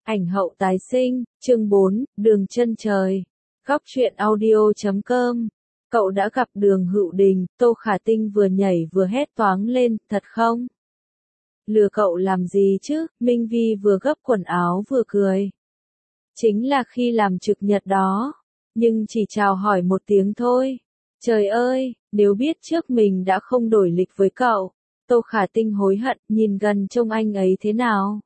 Ảnh hậu tái sinh, chương 4, đường chân trời. Góc truyện audio.com. Cậu đã gặp Đường Hữu Đình, Tô Khả Tinh vừa nhảy vừa hét toáng lên, thật không? Lừa cậu làm gì chứ? Minh Vi vừa gấp quần áo vừa cười. Chính là khi làm trực nhật đó. Nhưng chỉ chào hỏi một tiếng thôi. Trời ơi, nếu biết trước mình đã không đổi lịch với cậu. Tô Khả Tinh hối hận, nhìn gần trông anh ấy thế nào?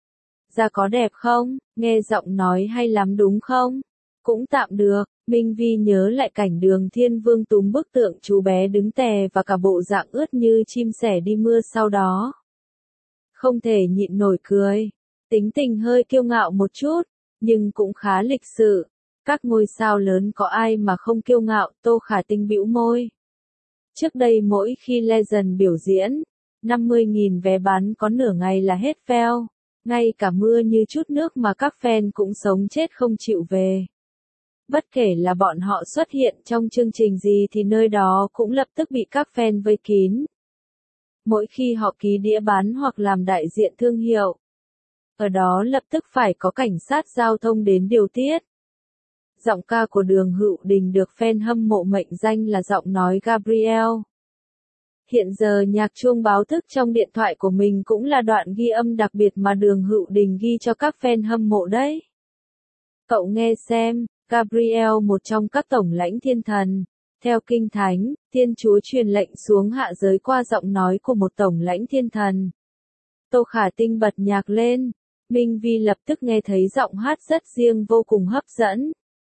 Da có đẹp không? Nghe giọng nói hay lắm đúng không? Cũng tạm được. Minh Vi nhớ lại cảnh Đường Thiên Vương túm bức tượng chú bé đứng tè và cả bộ dạng ướt như chim sẻ đi mưa sau đó. Không thể nhịn nổi cười. Tính tình hơi kiêu ngạo một chút, nhưng cũng khá lịch sự. Các ngôi sao lớn có ai mà không kiêu ngạo? Tô Khả Tinh bĩu môi. Trước đây mỗi khi Legend biểu diễn, 50.000 vé bán có nửa ngày là hết veo. Ngay cả mưa như chút nước mà các fan cũng sống chết không chịu về. Bất kể là bọn họ xuất hiện trong chương trình gì thì nơi đó cũng lập tức bị các fan vây kín. Mỗi khi họ ký đĩa bán hoặc làm đại diện thương hiệu, ở đó lập tức phải có cảnh sát giao thông đến điều tiết. Giọng ca của Đường Hữu Đình được fan hâm mộ mệnh danh là giọng nói Gabriel. Hiện giờ nhạc chuông báo thức trong điện thoại của mình cũng là đoạn ghi âm đặc biệt mà Đường Hữu Đình ghi cho các fan hâm mộ đấy. Cậu nghe xem, Gabriel một trong các tổng lãnh thiên thần. Theo Kinh Thánh, Thiên Chúa truyền lệnh xuống hạ giới qua giọng nói của một tổng lãnh thiên thần. Tô Khả Tinh bật nhạc lên. Minh Vi lập tức nghe thấy giọng hát rất riêng vô cùng hấp dẫn.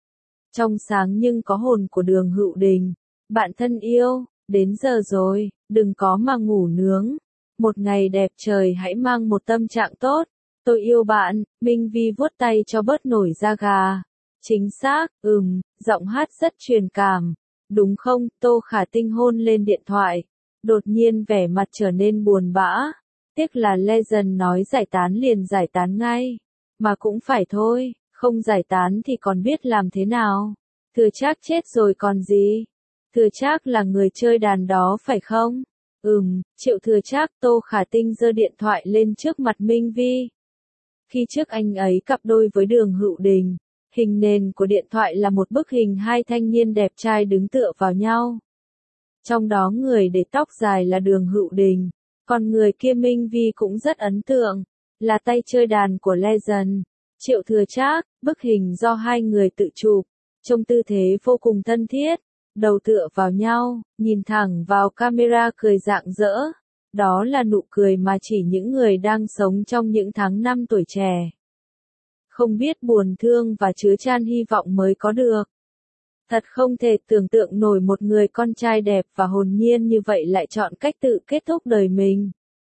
Trong sáng nhưng có hồn của Đường Hữu Đình. Bạn thân yêu, đến giờ rồi, đừng có mà ngủ nướng. Một ngày đẹp trời hãy mang một tâm trạng tốt. Tôi yêu bạn. Minh Vi vuốt tay cho bớt nổi da gà. Chính xác, giọng hát rất truyền cảm. Đúng không? Tô Khả Tinh hôn lên điện thoại. Đột nhiên vẻ mặt trở nên buồn bã. Tiếc là Legend nói giải tán liền giải tán ngay. Mà cũng phải thôi, không giải tán thì còn biết làm thế nào. Thừa Trác chết rồi còn gì? Thừa Trác là người chơi đàn đó phải không? Triệu Thừa Trác. Tô Khả Tinh giơ điện thoại lên trước mặt Minh Vi. Khi trước anh ấy cặp đôi với Đường Hữu Đình, hình nền của điện thoại là một bức hình hai thanh niên đẹp trai đứng tựa vào nhau. Trong đó người để tóc dài là Đường Hữu Đình, còn người kia Minh Vi cũng rất ấn tượng, là tay chơi đàn của Legend, Triệu Thừa Trác. Bức hình do hai người tự chụp, trông tư thế vô cùng thân thiết, đầu tựa vào nhau, nhìn thẳng vào camera cười rạng rỡ. Đó là nụ cười mà chỉ những người đang sống trong những tháng năm tuổi trẻ, không biết buồn thương và chứa chan hy vọng mới có được. Thật không thể tưởng tượng nổi một người con trai đẹp và hồn nhiên như vậy lại chọn cách tự kết thúc đời mình.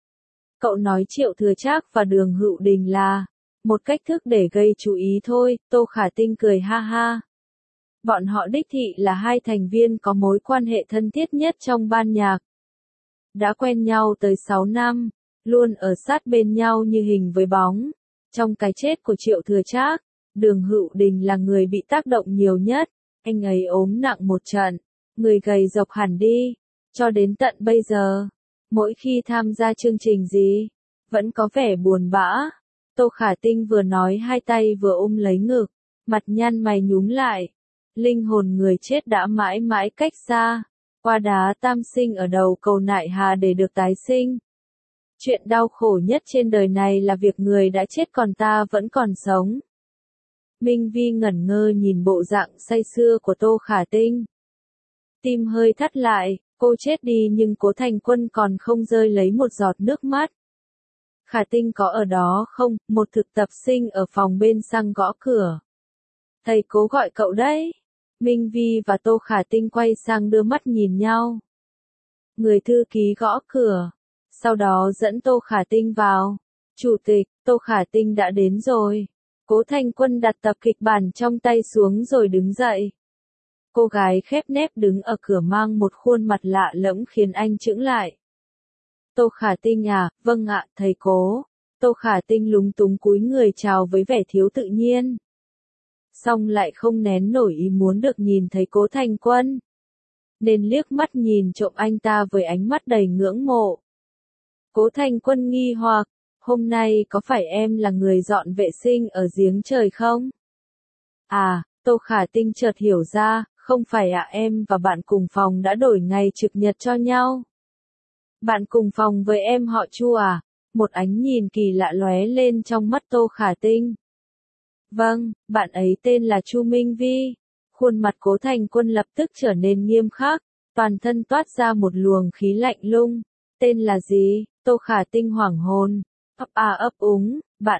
Cậu nói Triệu Thừa Trác và Đường Hữu Đình là một cách thức để gây chú ý thôi. Tô Khả Tinh cười ha ha. Bọn họ đích thị là hai thành viên có mối quan hệ thân thiết nhất trong ban nhạc. Đã quen nhau tới 6 năm, luôn ở sát bên nhau như hình với bóng. Trong cái chết của Triệu Thừa Trác, Đường Hữu Đình là người bị tác động nhiều nhất. Anh ấy ốm nặng một trận, người gầy rộc hẳn đi. Cho đến tận bây giờ, mỗi khi tham gia chương trình gì, vẫn có vẻ buồn bã. Tô Khả Tinh vừa nói hai tay vừa ôm lấy ngực, mặt nhăn mày nhúm lại. Linh hồn người chết đã mãi mãi cách xa, qua đá tam sinh ở đầu cầu Nại Hà để được tái sinh. Chuyện đau khổ nhất trên đời này là việc người đã chết còn ta vẫn còn sống. Minh Vi ngẩn ngơ nhìn bộ dạng say sưa của Tô Khả Tinh. Tim hơi thắt lại, cô chết đi nhưng Cố Thành Quân còn không rơi lấy một giọt nước mắt. Khả Tinh có ở đó không? Một thực tập sinh ở phòng bên sang gõ cửa. Thầy Cố gọi cậu đấy. Minh Vi và Tô Khả Tinh quay sang đưa mắt nhìn nhau. Người thư ký gõ cửa, sau đó dẫn Tô Khả Tinh vào. Chủ tịch, Tô Khả Tinh đã đến rồi. Cố Thành Quân đặt tập kịch bản trong tay xuống rồi đứng dậy. Cô gái khép nép đứng ở cửa mang một khuôn mặt lạ lẫm khiến anh chững lại. Tô Khả Tinh à, vâng ạ, thầy Cố. Tô Khả Tinh lúng túng cúi người chào với vẻ thiếu tự nhiên. Xong lại không nén nổi ý muốn được nhìn thấy Cố Thành Quân, nên liếc mắt nhìn trộm anh ta với ánh mắt đầy ngưỡng mộ. Cố Thành Quân nghi hoặc, hôm nay có phải em là người dọn vệ sinh ở giếng trời không? À, Tô Khả Tinh chợt hiểu ra, không phải ạ, em và bạn cùng phòng đã đổi ngày trực nhật cho nhau. Bạn cùng phòng với em họ Chu à? Một ánh nhìn kỳ lạ lóe lên trong mắt Tô Khả Tinh. Vâng, bạn ấy tên là Chu Minh Vi. Khuôn mặt Cố Thành Quân lập tức trở nên nghiêm khắc, toàn thân toát ra một luồng khí lạnh lùng. Tên là gì? Tô Khả Tinh hoảng hồn, ấp úng,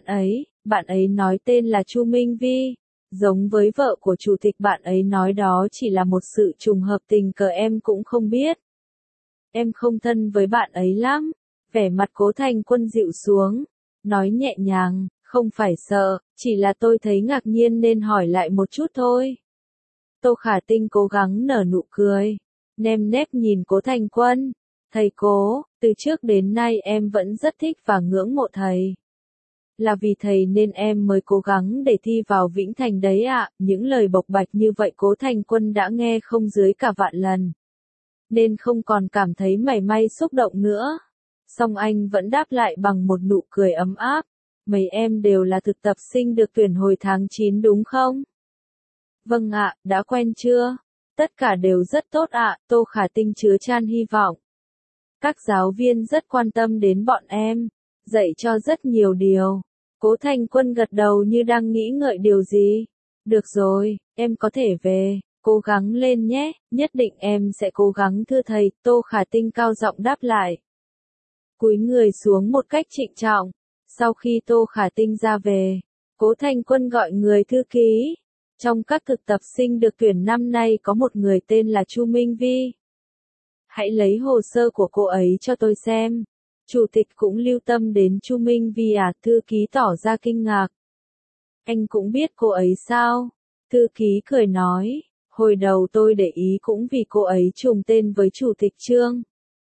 bạn ấy nói tên là Chu Minh Vi. Giống với vợ của chủ tịch, bạn ấy nói đó chỉ là một sự trùng hợp, tình cờ em cũng không biết. Em không thân với bạn ấy lắm. Vẻ mặt Cố Thành Quân dịu xuống, nói nhẹ nhàng, không phải sợ, chỉ là tôi thấy ngạc nhiên nên hỏi lại một chút thôi. Tô Khả Tinh cố gắng nở nụ cười, nêm nếp nhìn Cố Thành Quân. Thầy Cố, từ trước đến nay em vẫn rất thích và ngưỡng mộ thầy. Là vì thầy nên em mới cố gắng để thi vào Vĩnh Thành đấy ạ. Những lời bộc bạch như vậy Cố Thành Quân đã nghe không dưới cả vạn lần, nên không còn cảm thấy mảy may xúc động nữa. Song anh vẫn đáp lại bằng một nụ cười ấm áp. Mấy em đều là thực tập sinh được tuyển hồi tháng 9 đúng không? Vâng ạ, đã quen chưa? Tất cả đều rất tốt ạ, Tô Khả Tinh chứa chan hy vọng. Các giáo viên rất quan tâm đến bọn em, dạy cho rất nhiều điều. Cố Thành Quân gật đầu như đang nghĩ ngợi điều gì. Được rồi, em có thể về, cố gắng lên nhé, nhất định em sẽ cố gắng thưa thầy, Tô Khả Tinh cao giọng đáp lại. Cúi người xuống một cách trịnh trọng. Sau khi Tô Khả Tinh ra về, Cố Thành Quân gọi người thư ký. Trong các thực tập sinh được tuyển năm nay có một người tên là Chu Minh Vi. Hãy lấy hồ sơ của cô ấy cho tôi xem. Chủ tịch cũng lưu tâm đến Chu Minh Vi à? Thư ký tỏ ra kinh ngạc. Anh cũng biết cô ấy sao? Thư ký cười nói, hồi đầu tôi để ý cũng vì cô ấy trùng tên với Chủ tịch Trương.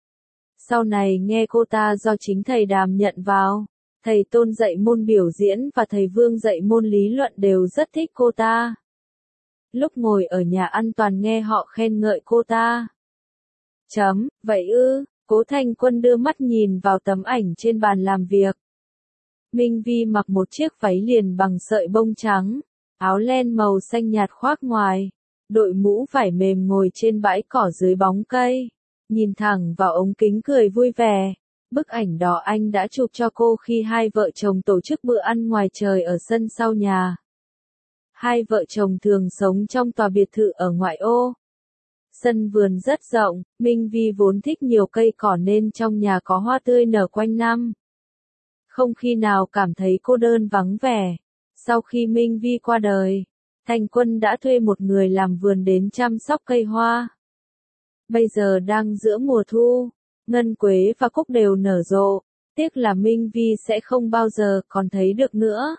Sau này nghe cô ta do chính thầy Đàm nhận vào. Thầy Tôn dạy môn biểu diễn và thầy Vương dạy môn lý luận đều rất thích cô ta. Lúc ngồi ở nhà ăn toàn nghe họ khen ngợi cô ta. Vậy ư? Cố Thành Quân đưa mắt nhìn vào tấm ảnh trên bàn làm việc. Minh Vi mặc một chiếc váy liền bằng sợi bông trắng, áo len màu xanh nhạt khoác ngoài, đội mũ vải mềm ngồi trên bãi cỏ dưới bóng cây, nhìn thẳng vào ống kính cười vui vẻ. Bức ảnh đó anh đã chụp cho cô khi hai vợ chồng tổ chức bữa ăn ngoài trời ở sân sau nhà. Hai vợ chồng thường sống trong tòa biệt thự ở ngoại ô. Sân vườn rất rộng, Minh Vi vốn thích nhiều cây cỏ nên trong nhà có hoa tươi nở quanh năm. Không khi nào cảm thấy cô đơn vắng vẻ. Sau khi Minh Vi qua đời, Thành Quân đã thuê một người làm vườn đến chăm sóc cây hoa. Bây giờ đang giữa mùa thu, ngân quế và cúc đều nở rộ, tiếc là Minh Vi sẽ không bao giờ còn thấy được nữa.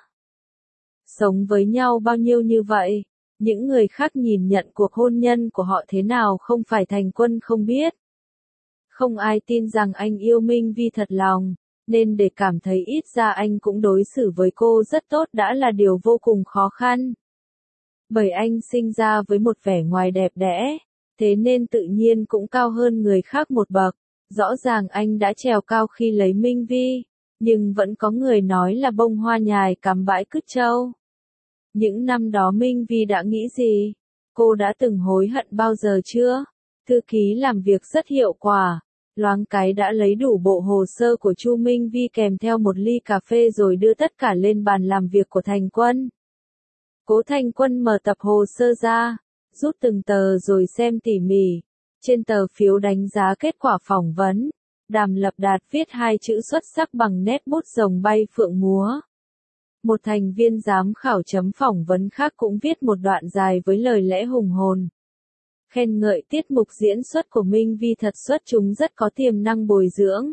Sống với nhau bao nhiêu như vậy, những người khác nhìn nhận cuộc hôn nhân của họ thế nào không phải Thành Quân không biết. Không ai tin rằng anh yêu Minh Vi thật lòng, nên để cảm thấy ít ra anh cũng đối xử với cô rất tốt đã là điều vô cùng khó khăn. Bởi anh sinh ra với một vẻ ngoài đẹp đẽ, thế nên tự nhiên cũng cao hơn người khác một bậc. Rõ ràng anh đã trèo cao khi lấy Minh Vi, nhưng vẫn có người nói là bông hoa nhài cắm bãi cứt trâu. Những năm đó Minh Vi đã nghĩ gì? Cô đã từng hối hận bao giờ chưa? Thư ký làm việc rất hiệu quả, loáng cái đã lấy đủ bộ hồ sơ của Chu Minh Vi kèm theo một ly cà phê rồi đưa tất cả lên bàn làm việc của Thành Quân. Cố Thành Quân mở tập hồ sơ ra, rút từng tờ rồi xem tỉ mỉ. Trên tờ phiếu đánh giá kết quả phỏng vấn, Đàm Lập Đạt viết hai chữ xuất sắc bằng nét bút rồng bay phượng múa. Một thành viên giám khảo chấm phỏng vấn khác cũng viết một đoạn dài với lời lẽ hùng hồn. Khen ngợi tiết mục diễn xuất của Minh Vi thật xuất chúng, rất có tiềm năng bồi dưỡng.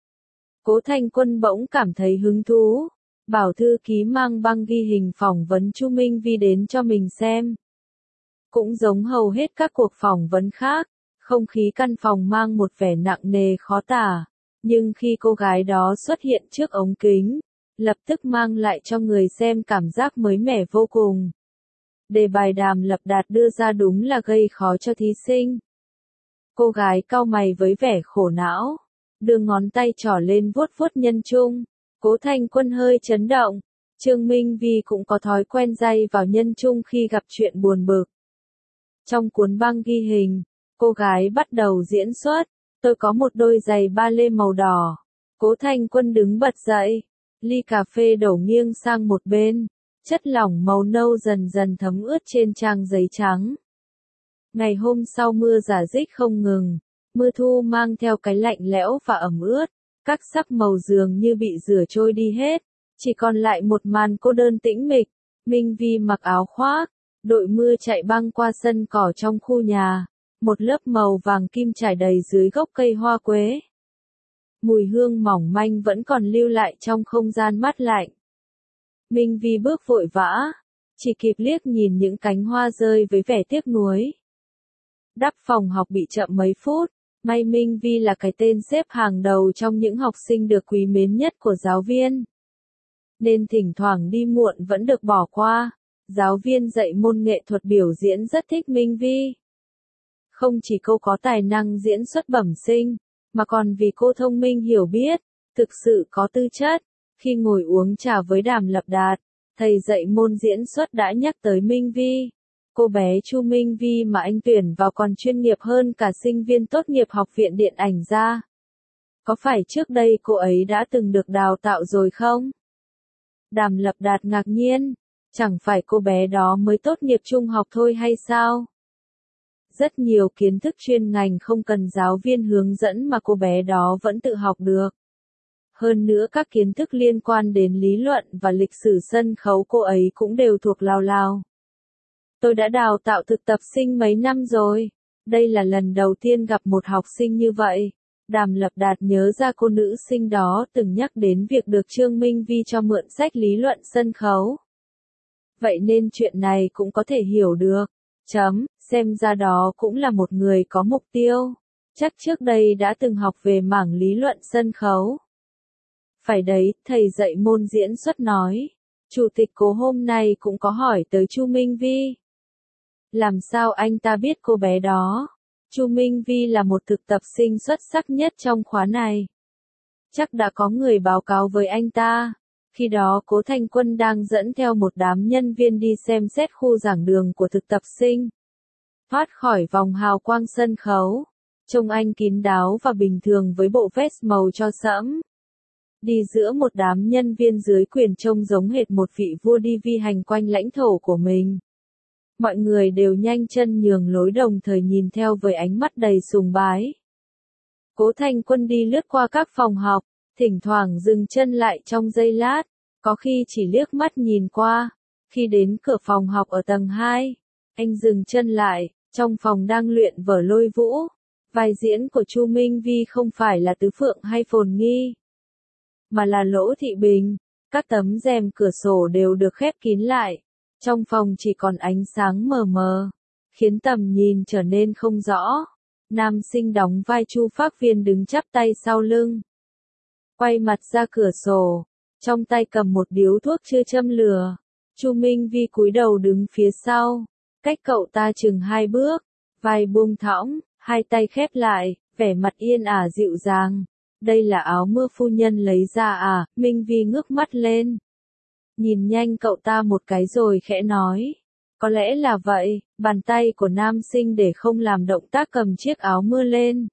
Cố Thành Quân bỗng cảm thấy hứng thú, bảo thư ký mang băng ghi hình phỏng vấn Chu Minh Vi đến cho mình xem. Cũng giống hầu hết các cuộc phỏng vấn khác, không khí căn phòng mang một vẻ nặng nề khó tả, nhưng khi cô gái đó xuất hiện trước ống kính, lập tức mang lại cho người xem cảm giác mới mẻ vô cùng. Đề bài Đàm Lập Đạt đưa ra đúng là gây khó cho thí sinh. Cô gái cau mày với vẻ khổ não, đưa ngón tay trỏ lên vuốt vuốt nhân trung. Cố Thanh Quân hơi chấn động. Trương Minh Vi cũng có thói quen day vào nhân chung khi gặp chuyện buồn bực. Trong cuốn băng ghi hình, cô gái bắt đầu diễn xuất. Tôi có một đôi giày ba lê màu đỏ. Cố Thanh Quân đứng bật dậy. Ly cà phê đổ nghiêng sang một bên. Chất lỏng màu nâu dần dần thấm ướt trên trang giấy trắng. Ngày hôm sau mưa rả rích không ngừng. Mưa thu mang theo cái lạnh lẽo và ẩm ướt. Các sắc màu dường như bị rửa trôi đi hết. Chỉ còn lại một màn cô đơn tĩnh mịch. Minh Vi mặc áo khoác. Đội mưa chạy băng qua sân cỏ trong khu nhà. Một lớp màu vàng kim trải đầy dưới gốc cây hoa quế. Mùi hương mỏng manh vẫn còn lưu lại trong không gian mát lạnh. Minh Vi bước vội vã. Chỉ kịp liếc nhìn những cánh hoa rơi với vẻ tiếc nuối. Đắp phòng học bị chậm mấy phút. May Minh Vi là cái tên xếp hàng đầu trong những học sinh được quý mến nhất của giáo viên. Nên thỉnh thoảng đi muộn vẫn được bỏ qua. Giáo viên dạy môn nghệ thuật biểu diễn rất thích Minh Vi. Không chỉ cô có tài năng diễn xuất bẩm sinh, mà còn vì cô thông minh hiểu biết, thực sự có tư chất. Khi ngồi uống trà với Đàm Lập Đạt, thầy dạy môn diễn xuất đã nhắc tới Minh Vi. Cô bé Chu Minh Vi mà anh tuyển vào còn chuyên nghiệp hơn cả sinh viên tốt nghiệp học viện điện ảnh ra. Có phải trước đây cô ấy đã từng được đào tạo rồi không? Đàm Lập Đạt ngạc nhiên, chẳng phải cô bé đó mới tốt nghiệp trung học thôi hay sao? Rất nhiều kiến thức chuyên ngành không cần giáo viên hướng dẫn mà cô bé đó vẫn tự học được. Hơn nữa các kiến thức liên quan đến lý luận và lịch sử sân khấu cô ấy cũng đều thuộc lào lào. Tôi đã đào tạo thực tập sinh mấy năm rồi. Đây là lần đầu tiên gặp một học sinh như vậy. Đàm Lập Đạt nhớ ra cô nữ sinh đó từng nhắc đến việc được Trương Minh Vi cho mượn sách lý luận sân khấu. Vậy nên chuyện này cũng có thể hiểu được. Xem ra đó cũng là một người có mục tiêu. Chắc trước đây đã từng học về mảng lý luận sân khấu. Phải đấy, thầy dạy môn diễn xuất nói. Chủ tịch Cố hôm nay cũng có hỏi tới Chu Minh Vi. Làm sao anh ta biết cô bé đó? Chu Minh Vi là một thực tập sinh xuất sắc nhất trong khóa này. Chắc đã có người báo cáo với anh ta. Khi đó Cố Thanh Quân đang dẫn theo một đám nhân viên đi xem xét khu giảng đường của thực tập sinh. Thoát khỏi vòng hào quang sân khấu. Trông anh kín đáo và bình thường với bộ vest màu cho sẫm. Đi giữa một đám nhân viên dưới quyền trông giống hệt một vị vua đi vi hành quanh lãnh thổ của mình. Mọi người đều nhanh chân nhường lối đồng thời nhìn theo với ánh mắt đầy sùng bái. Cố Thanh Quân đi lướt qua các phòng học, thỉnh thoảng dừng chân lại trong giây lát, có khi chỉ liếc mắt nhìn qua. Khi đến cửa phòng học ở tầng 2, anh dừng chân lại, trong phòng đang luyện vở Lôi Vũ. Vai diễn của Chu Minh Vi không phải là Tứ Phượng hay Phồn Nghi, mà là Lỗ Thị Bình. Các tấm rèm cửa sổ đều được khép kín lại. Trong phòng chỉ còn ánh sáng mờ mờ, khiến tầm nhìn trở nên không rõ. Nam sinh đóng vai Chu Phác Viên đứng chắp tay sau lưng, quay mặt ra cửa sổ, trong tay cầm một điếu thuốc chưa châm lửa. Chu Minh Vi cúi đầu đứng phía sau, cách cậu ta chừng 2 bước, vai buông thõng, hai tay khép lại, vẻ mặt yên ả dịu dàng. Đây là áo mưa phu nhân lấy ra à? Minh Vi ngước mắt lên, nhìn nhanh cậu ta một cái rồi khẽ nói. Có lẽ là vậy. Bàn tay của nam sinh để không làm động tác cầm chiếc áo mưa lên.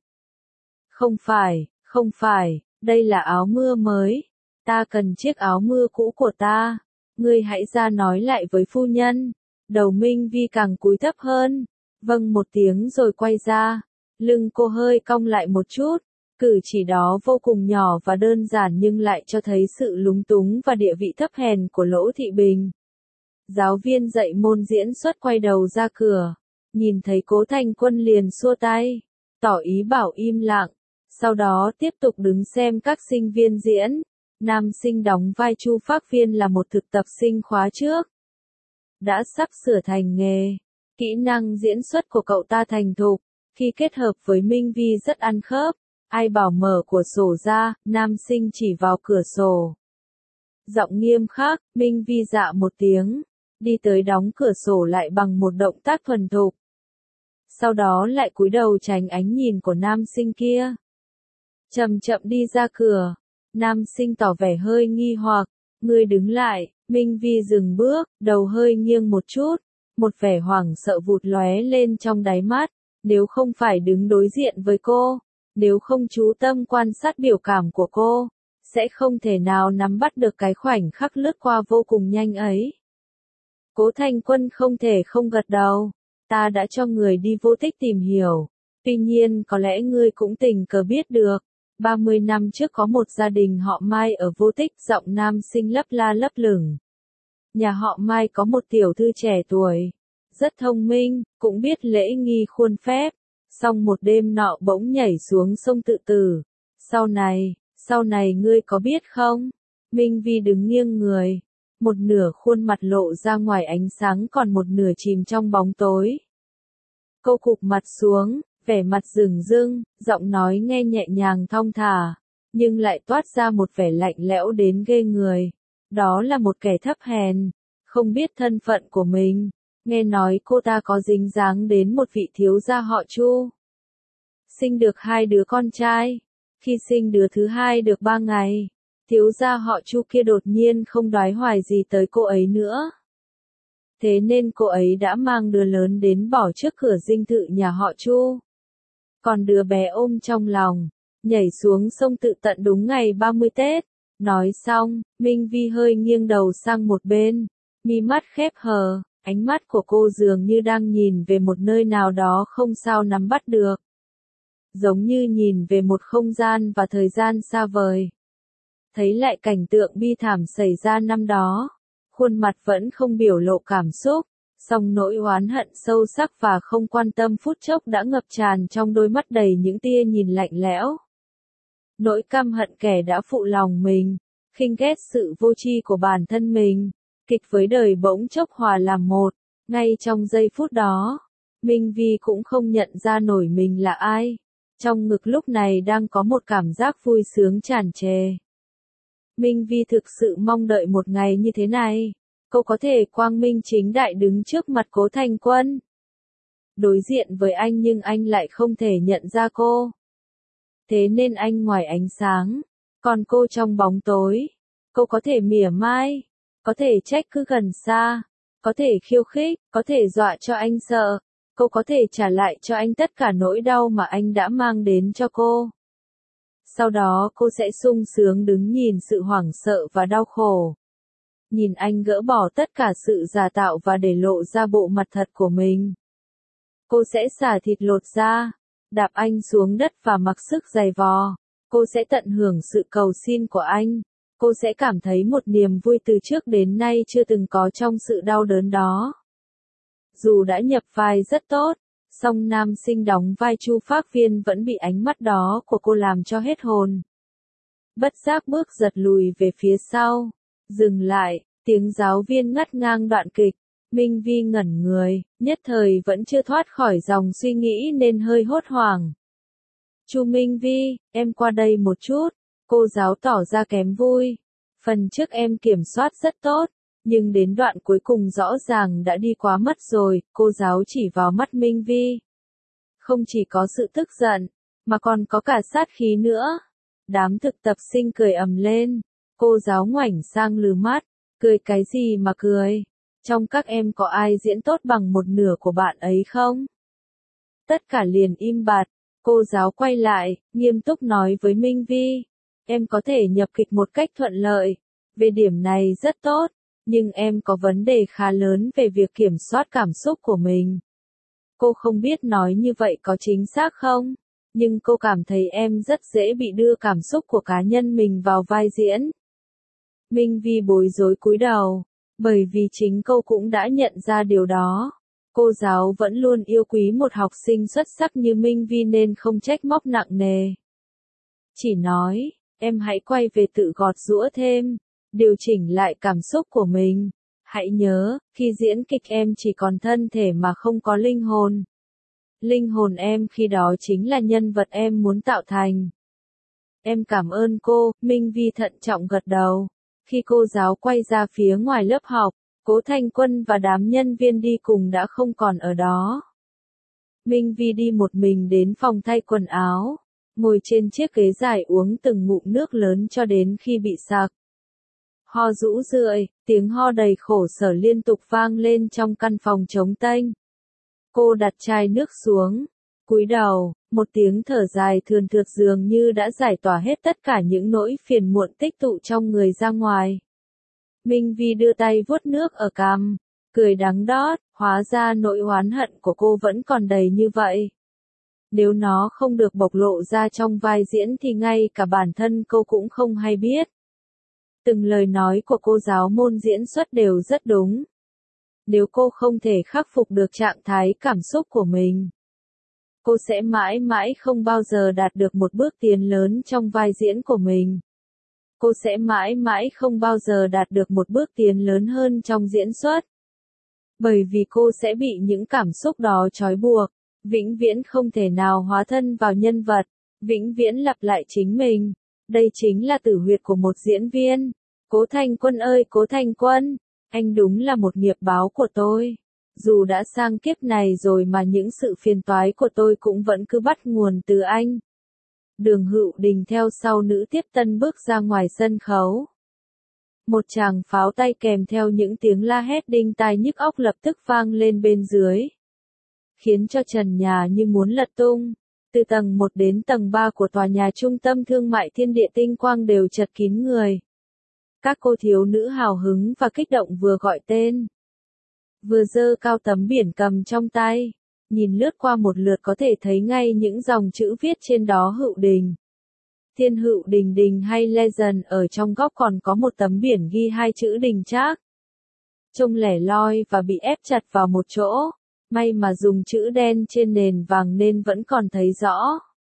Không phải, đây là áo mưa mới. Ta cần chiếc áo mưa cũ của ta. Ngươi hãy ra nói lại với phu nhân. Đầu Minh Vi càng cúi thấp hơn. Vâng một tiếng rồi quay ra. Lưng cô hơi cong lại một chút. Cử chỉ đó vô cùng nhỏ và đơn giản nhưng lại cho thấy sự lúng túng và địa vị thấp hèn của Lỗ Thị Bình. Giáo viên dạy môn diễn xuất quay đầu ra cửa, nhìn thấy Cố Thanh Quân liền xua tay, tỏ ý bảo im lặng, sau đó tiếp tục đứng xem các sinh viên diễn. Nam sinh đóng vai Chu Phác Viên là một thực tập sinh khóa trước, đã sắp sửa thành nghề. Kỹ năng diễn xuất của cậu ta thành thục, khi kết hợp với Minh Vi rất ăn khớp. Ai bảo mở cửa sổ ra, nam sinh chỉ vào cửa sổ. Giọng nghiêm khắc, Minh Vi dạ một tiếng, đi tới đóng cửa sổ lại bằng một động tác thuần thục. Sau đó lại cúi đầu tránh ánh nhìn của nam sinh kia. Chậm chậm đi ra cửa, Nam sinh tỏ vẻ hơi nghi hoặc, ngươi đứng lại, Minh Vi dừng bước, đầu hơi nghiêng một chút, một vẻ hoảng sợ vụt lóe lên trong đáy mắt, nếu không phải đứng đối diện với cô, nếu không chú tâm quan sát biểu cảm của cô, sẽ không thể nào nắm bắt được cái khoảnh khắc lướt qua vô cùng nhanh ấy. Cố Thanh Quân không thể không gật đầu, ta đã cho người đi vô tích tìm hiểu, tuy nhiên có lẽ ngươi cũng tình cờ biết được. 30 năm trước có một gia đình họ Mai ở vô tích, giọng nam sinh lấp la lấp lửng. Nhà họ Mai có một tiểu thư trẻ tuổi, rất thông minh, cũng biết lễ nghi khuôn phép, song một đêm nọ bỗng nhảy xuống sông tự tử. Sau này ngươi có biết không? Minh Vi đứng nghiêng người, một nửa khuôn mặt lộ ra ngoài ánh sáng còn một nửa chìm trong bóng tối. Cô cụp mặt xuống, vẻ mặt rừng rưng, giọng nói nghe nhẹ nhàng thong thả, nhưng lại toát ra một vẻ lạnh lẽo đến ghê người. Đó là một kẻ thấp hèn, không biết thân phận của mình. Nghe nói cô ta có dính dáng đến một vị thiếu gia họ Chu. Sinh được 2 đứa con trai. Khi sinh đứa thứ 2 được 3 ngày, thiếu gia họ Chu kia đột nhiên không đoái hoài gì tới cô ấy nữa. Thế nên cô ấy đã mang đứa lớn đến bỏ trước cửa dinh thự nhà họ Chu. Còn đứa bé ôm trong lòng, nhảy xuống sông tự tận đúng ngày 30 Tết. Nói xong, Minh Vi hơi nghiêng đầu sang một bên, mi mắt khép hờ, ánh mắt của cô dường như đang nhìn về một nơi nào đó không sao nắm bắt được. Giống như nhìn về một không gian và thời gian xa vời. Thấy lại cảnh tượng bi thảm xảy ra năm đó, khuôn mặt vẫn không biểu lộ cảm xúc, song nỗi oán hận sâu sắc và không quan tâm phút chốc đã ngập tràn trong đôi mắt đầy những tia nhìn lạnh lẽo. Nỗi căm hận kẻ đã phụ lòng mình, khinh ghét sự vô tri của bản thân mình, kịch với đời bỗng chốc hòa làm một. Ngay trong giây phút đó, Minh Vi cũng không nhận ra nổi mình là ai. Trong ngực lúc này đang có một cảm giác vui sướng tràn trề. Minh Vi thực sự mong đợi một ngày như thế này. Cô có thể quang minh chính đại đứng trước mặt Cố Thanh Quân. Đối diện với anh nhưng anh lại không thể nhận ra cô. Thế nên anh ngoài ánh sáng, còn cô trong bóng tối. Cô có thể mỉa mai, có thể trách cứ gần xa, có thể khiêu khích, có thể dọa cho anh sợ. Cô có thể trả lại cho anh tất cả nỗi đau mà anh đã mang đến cho cô. Sau đó cô sẽ sung sướng đứng nhìn sự hoảng sợ và đau khổ. Nhìn anh gỡ bỏ tất cả sự giả tạo và để lộ ra bộ mặt thật của mình. Cô sẽ xả thịt lột da, đạp anh xuống đất và mặc sức giày vò. Cô sẽ tận hưởng sự cầu xin của anh. Cô sẽ cảm thấy một niềm vui từ trước đến nay chưa từng có trong sự đau đớn đó. Dù đã nhập vai rất tốt, song nam sinh đóng vai Chu Phác Viên vẫn bị ánh mắt đó của cô làm cho hết hồn. Bất giác bước giật lùi về phía sau. Dừng lại, tiếng giáo viên ngắt ngang đoạn kịch. Minh Vi ngẩn người, nhất thời vẫn chưa thoát khỏi dòng suy nghĩ nên hơi hốt hoảng. Chu Minh Vi, em qua đây một chút. Cô giáo tỏ ra kém vui. Phần trước em kiểm soát rất tốt. Nhưng đến đoạn cuối cùng rõ ràng đã đi quá mất rồi, cô giáo chỉ vào mắt Minh Vi. Không chỉ có sự tức giận, mà còn có cả sát khí nữa. Đám thực tập sinh cười ầm lên. Cô giáo ngoảnh sang lừ mắt, cười cái gì mà cười? Trong các em có ai diễn tốt bằng một nửa của bạn ấy không? Tất cả liền im bặt, cô giáo quay lại, nghiêm túc nói với Minh Vi. Em có thể nhập kịch một cách thuận lợi. Về điểm này rất tốt. Nhưng em có vấn đề khá lớn về việc kiểm soát cảm xúc của mình. Cô không biết nói như vậy có chính xác không? Nhưng cô cảm thấy em rất dễ bị đưa cảm xúc của cá nhân mình vào vai diễn. Minh Vi bối rối cúi đầu, bởi vì chính cô cũng đã nhận ra điều đó. Cô giáo vẫn luôn yêu quý một học sinh xuất sắc như Minh Vi nên không trách móc nặng nề. Chỉ nói, em hãy quay về tự gọt giũa thêm. Điều chỉnh lại cảm xúc của mình. Hãy nhớ, khi diễn kịch em chỉ còn thân thể mà không có linh hồn. Linh hồn em khi đó chính là nhân vật em muốn tạo thành. Em cảm ơn cô, Minh Vi thận trọng gật đầu. Khi cô giáo quay ra phía ngoài lớp học, Cố Thanh Quân và đám nhân viên đi cùng đã không còn ở đó. Minh Vi đi một mình đến phòng thay quần áo. ngồi trên chiếc ghế dài uống từng ngụm nước lớn cho đến khi bị sặc. Ho rũ rượi, tiếng ho đầy khổ sở liên tục vang lên trong căn phòng trống tênh. Cô đặt chai nước xuống, cúi đầu, một tiếng thở dài thườn thượt dường như đã giải tỏa hết tất cả những nỗi phiền muộn tích tụ trong người ra ngoài. Minh Vi đưa tay vuốt nước ở cằm, cười đắng đót, hóa ra nỗi oán hận của cô vẫn còn đầy như vậy. Nếu nó không được bộc lộ ra trong vai diễn thì ngay cả bản thân cô cũng không hay biết. Từng lời nói của cô giáo môn diễn xuất đều rất đúng. Nếu cô không thể khắc phục được trạng thái cảm xúc của mình, cô sẽ mãi mãi không bao giờ đạt được một bước tiến lớn trong vai diễn của mình. Cô sẽ mãi mãi không bao giờ đạt được một bước tiến lớn hơn trong diễn xuất. Bởi vì cô sẽ bị những cảm xúc đó trói buộc, vĩnh viễn không thể nào hóa thân vào nhân vật, vĩnh viễn lặp lại chính mình. Đây chính là tử huyệt của một diễn viên. Cố Thành Quân ơi Cố Thành Quân, anh đúng là một nghiệp báo của tôi. Dù đã sang kiếp này rồi mà những sự phiền toái của tôi cũng vẫn cứ bắt nguồn từ anh. Đường Hữu Đình theo sau nữ tiếp tân bước ra ngoài sân khấu. Một tràng pháo tay kèm theo những tiếng la hét đinh tai nhức óc lập tức vang lên bên dưới, khiến cho trần nhà như muốn lật tung. Từ tầng 1 đến tầng 3 của tòa nhà trung tâm thương mại Thiên Địa Tinh Quang đều chật kín người. Các cô thiếu nữ hào hứng và kích động vừa gọi tên, vừa giơ cao tấm biển cầm trong tay, nhìn lướt qua một lượt có thể thấy ngay những dòng chữ viết trên đó Hữu Đình. Thiên Hữu Đình Đình hay Legend, ở trong góc còn có một tấm biển ghi hai chữ Đình Trác. Trông lẻ loi và bị ép chặt vào một chỗ, may mà dùng chữ đen trên nền vàng nên vẫn còn thấy rõ.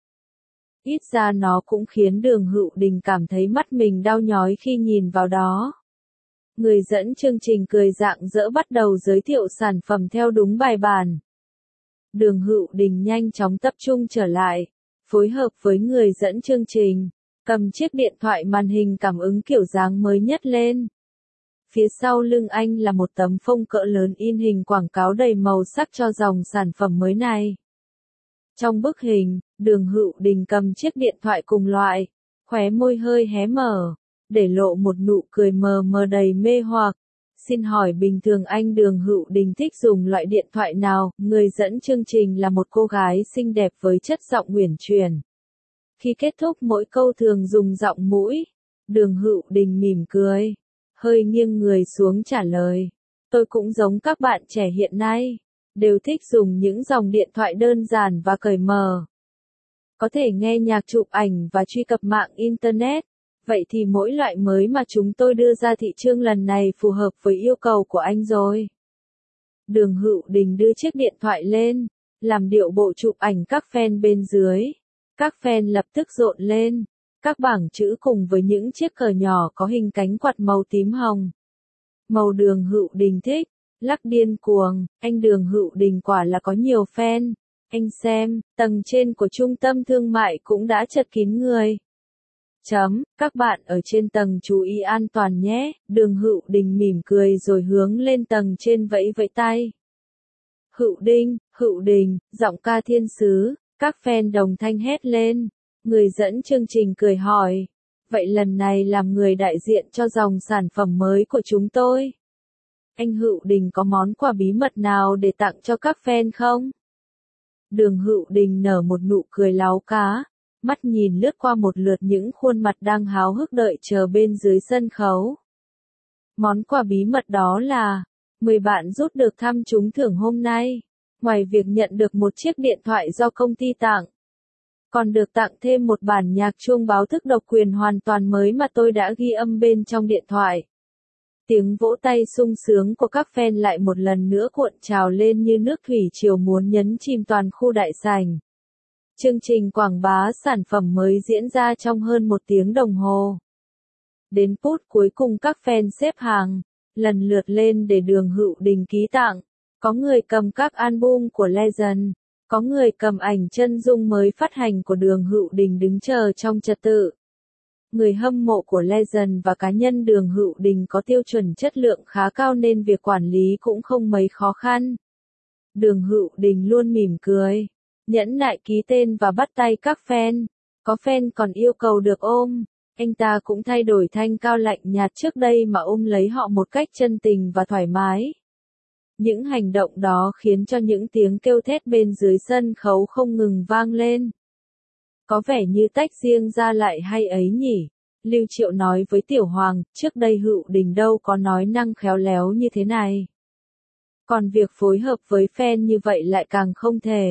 Ít ra nó cũng khiến Đường Hữu Đình cảm thấy mắt mình đau nhói khi nhìn vào đó. Người dẫn chương trình cười rạng rỡ bắt đầu giới thiệu sản phẩm theo đúng bài bản. Đường Hữu Đình nhanh chóng tập trung trở lại, phối hợp với người dẫn chương trình, cầm chiếc điện thoại màn hình cảm ứng kiểu dáng mới nhất lên. Phía sau lưng anh là một tấm phông cỡ lớn in hình quảng cáo đầy màu sắc cho dòng sản phẩm mới này. Trong bức hình, Đường Hữu Đình cầm chiếc điện thoại cùng loại, khóe môi hơi hé mở, để lộ một nụ cười mờ mờ đầy mê hoặc. Xin hỏi bình thường anh Đường Hữu Đình thích dùng loại điện thoại nào? Người dẫn chương trình là một cô gái xinh đẹp với chất giọng uyển chuyển. Khi kết thúc mỗi câu thường dùng giọng mũi, Đường Hữu Đình mỉm cười, hơi nghiêng người xuống trả lời. Tôi cũng giống các bạn trẻ hiện nay, đều thích dùng những dòng điện thoại đơn giản và cởi mở. Có thể nghe nhạc, chụp ảnh và truy cập mạng Internet. Vậy thì mỗi loại mới mà chúng tôi đưa ra thị trường lần này phù hợp với yêu cầu của anh rồi. Đường Hữu Đình đưa chiếc điện thoại lên, làm điệu bộ chụp ảnh các fan bên dưới. Các fan lập tức rộn lên, các bảng chữ cùng với những chiếc cờ nhỏ có hình cánh quạt màu tím hồng. Màu Đường Hữu Đình thích, lắc điên cuồng, anh Đường Hữu Đình quả là có nhiều fan. Anh xem, tầng trên của trung tâm thương mại cũng đã chật kín người. Các bạn ở trên tầng chú ý an toàn nhé. Đường Hữu Đình mỉm cười rồi hướng lên tầng trên vẫy vẫy tay. Hữu Đình, giọng ca thiên sứ, các fan đồng thanh hét lên. Người dẫn chương trình cười hỏi, vậy lần này làm người đại diện cho dòng sản phẩm mới của chúng tôi, anh Hữu Đình có món quà bí mật nào để tặng cho các fan không? Đường Hữu Đình nở một nụ cười láo cá, mắt nhìn lướt qua một lượt những khuôn mặt đang háo hức đợi chờ bên dưới sân khấu. Món quà bí mật đó là 10 bạn rút được thăm trúng thưởng hôm nay. Ngoài việc nhận được một chiếc điện thoại do công ty tặng, còn được tặng thêm một bản nhạc chuông báo thức độc quyền hoàn toàn mới mà tôi đã ghi âm bên trong điện thoại. Tiếng vỗ tay sung sướng của các fan lại một lần nữa cuộn trào lên như nước thủy triều muốn nhấn chìm toàn khu đại sảnh. Chương trình quảng bá sản phẩm mới diễn ra trong hơn 1 tiếng đồng hồ. Đến phút cuối cùng các fan xếp hàng, lần lượt lên để Đường Hữu Đình ký tặng. Có người cầm các album của Legend, có người cầm ảnh chân dung mới phát hành của Đường Hữu Đình đứng chờ trong trật tự. Người hâm mộ của Legend và cá nhân Đường Hữu Đình có tiêu chuẩn chất lượng khá cao nên việc quản lý cũng không mấy khó khăn. Đường Hữu Đình luôn mỉm cười, nhẫn nại ký tên và bắt tay các fan. Có fan còn yêu cầu được ôm. Anh ta cũng thay đổi thanh cao lạnh nhạt trước đây mà ôm lấy họ một cách chân tình và thoải mái. Những hành động đó khiến cho những tiếng kêu thét bên dưới sân khấu không ngừng vang lên. Có vẻ như tách riêng ra lại hay ấy nhỉ. Lưu Triệu nói với Tiểu Hoàng, trước đây Hựu Đình đâu có nói năng khéo léo như thế này. Còn việc phối hợp với fan như vậy lại càng không thể.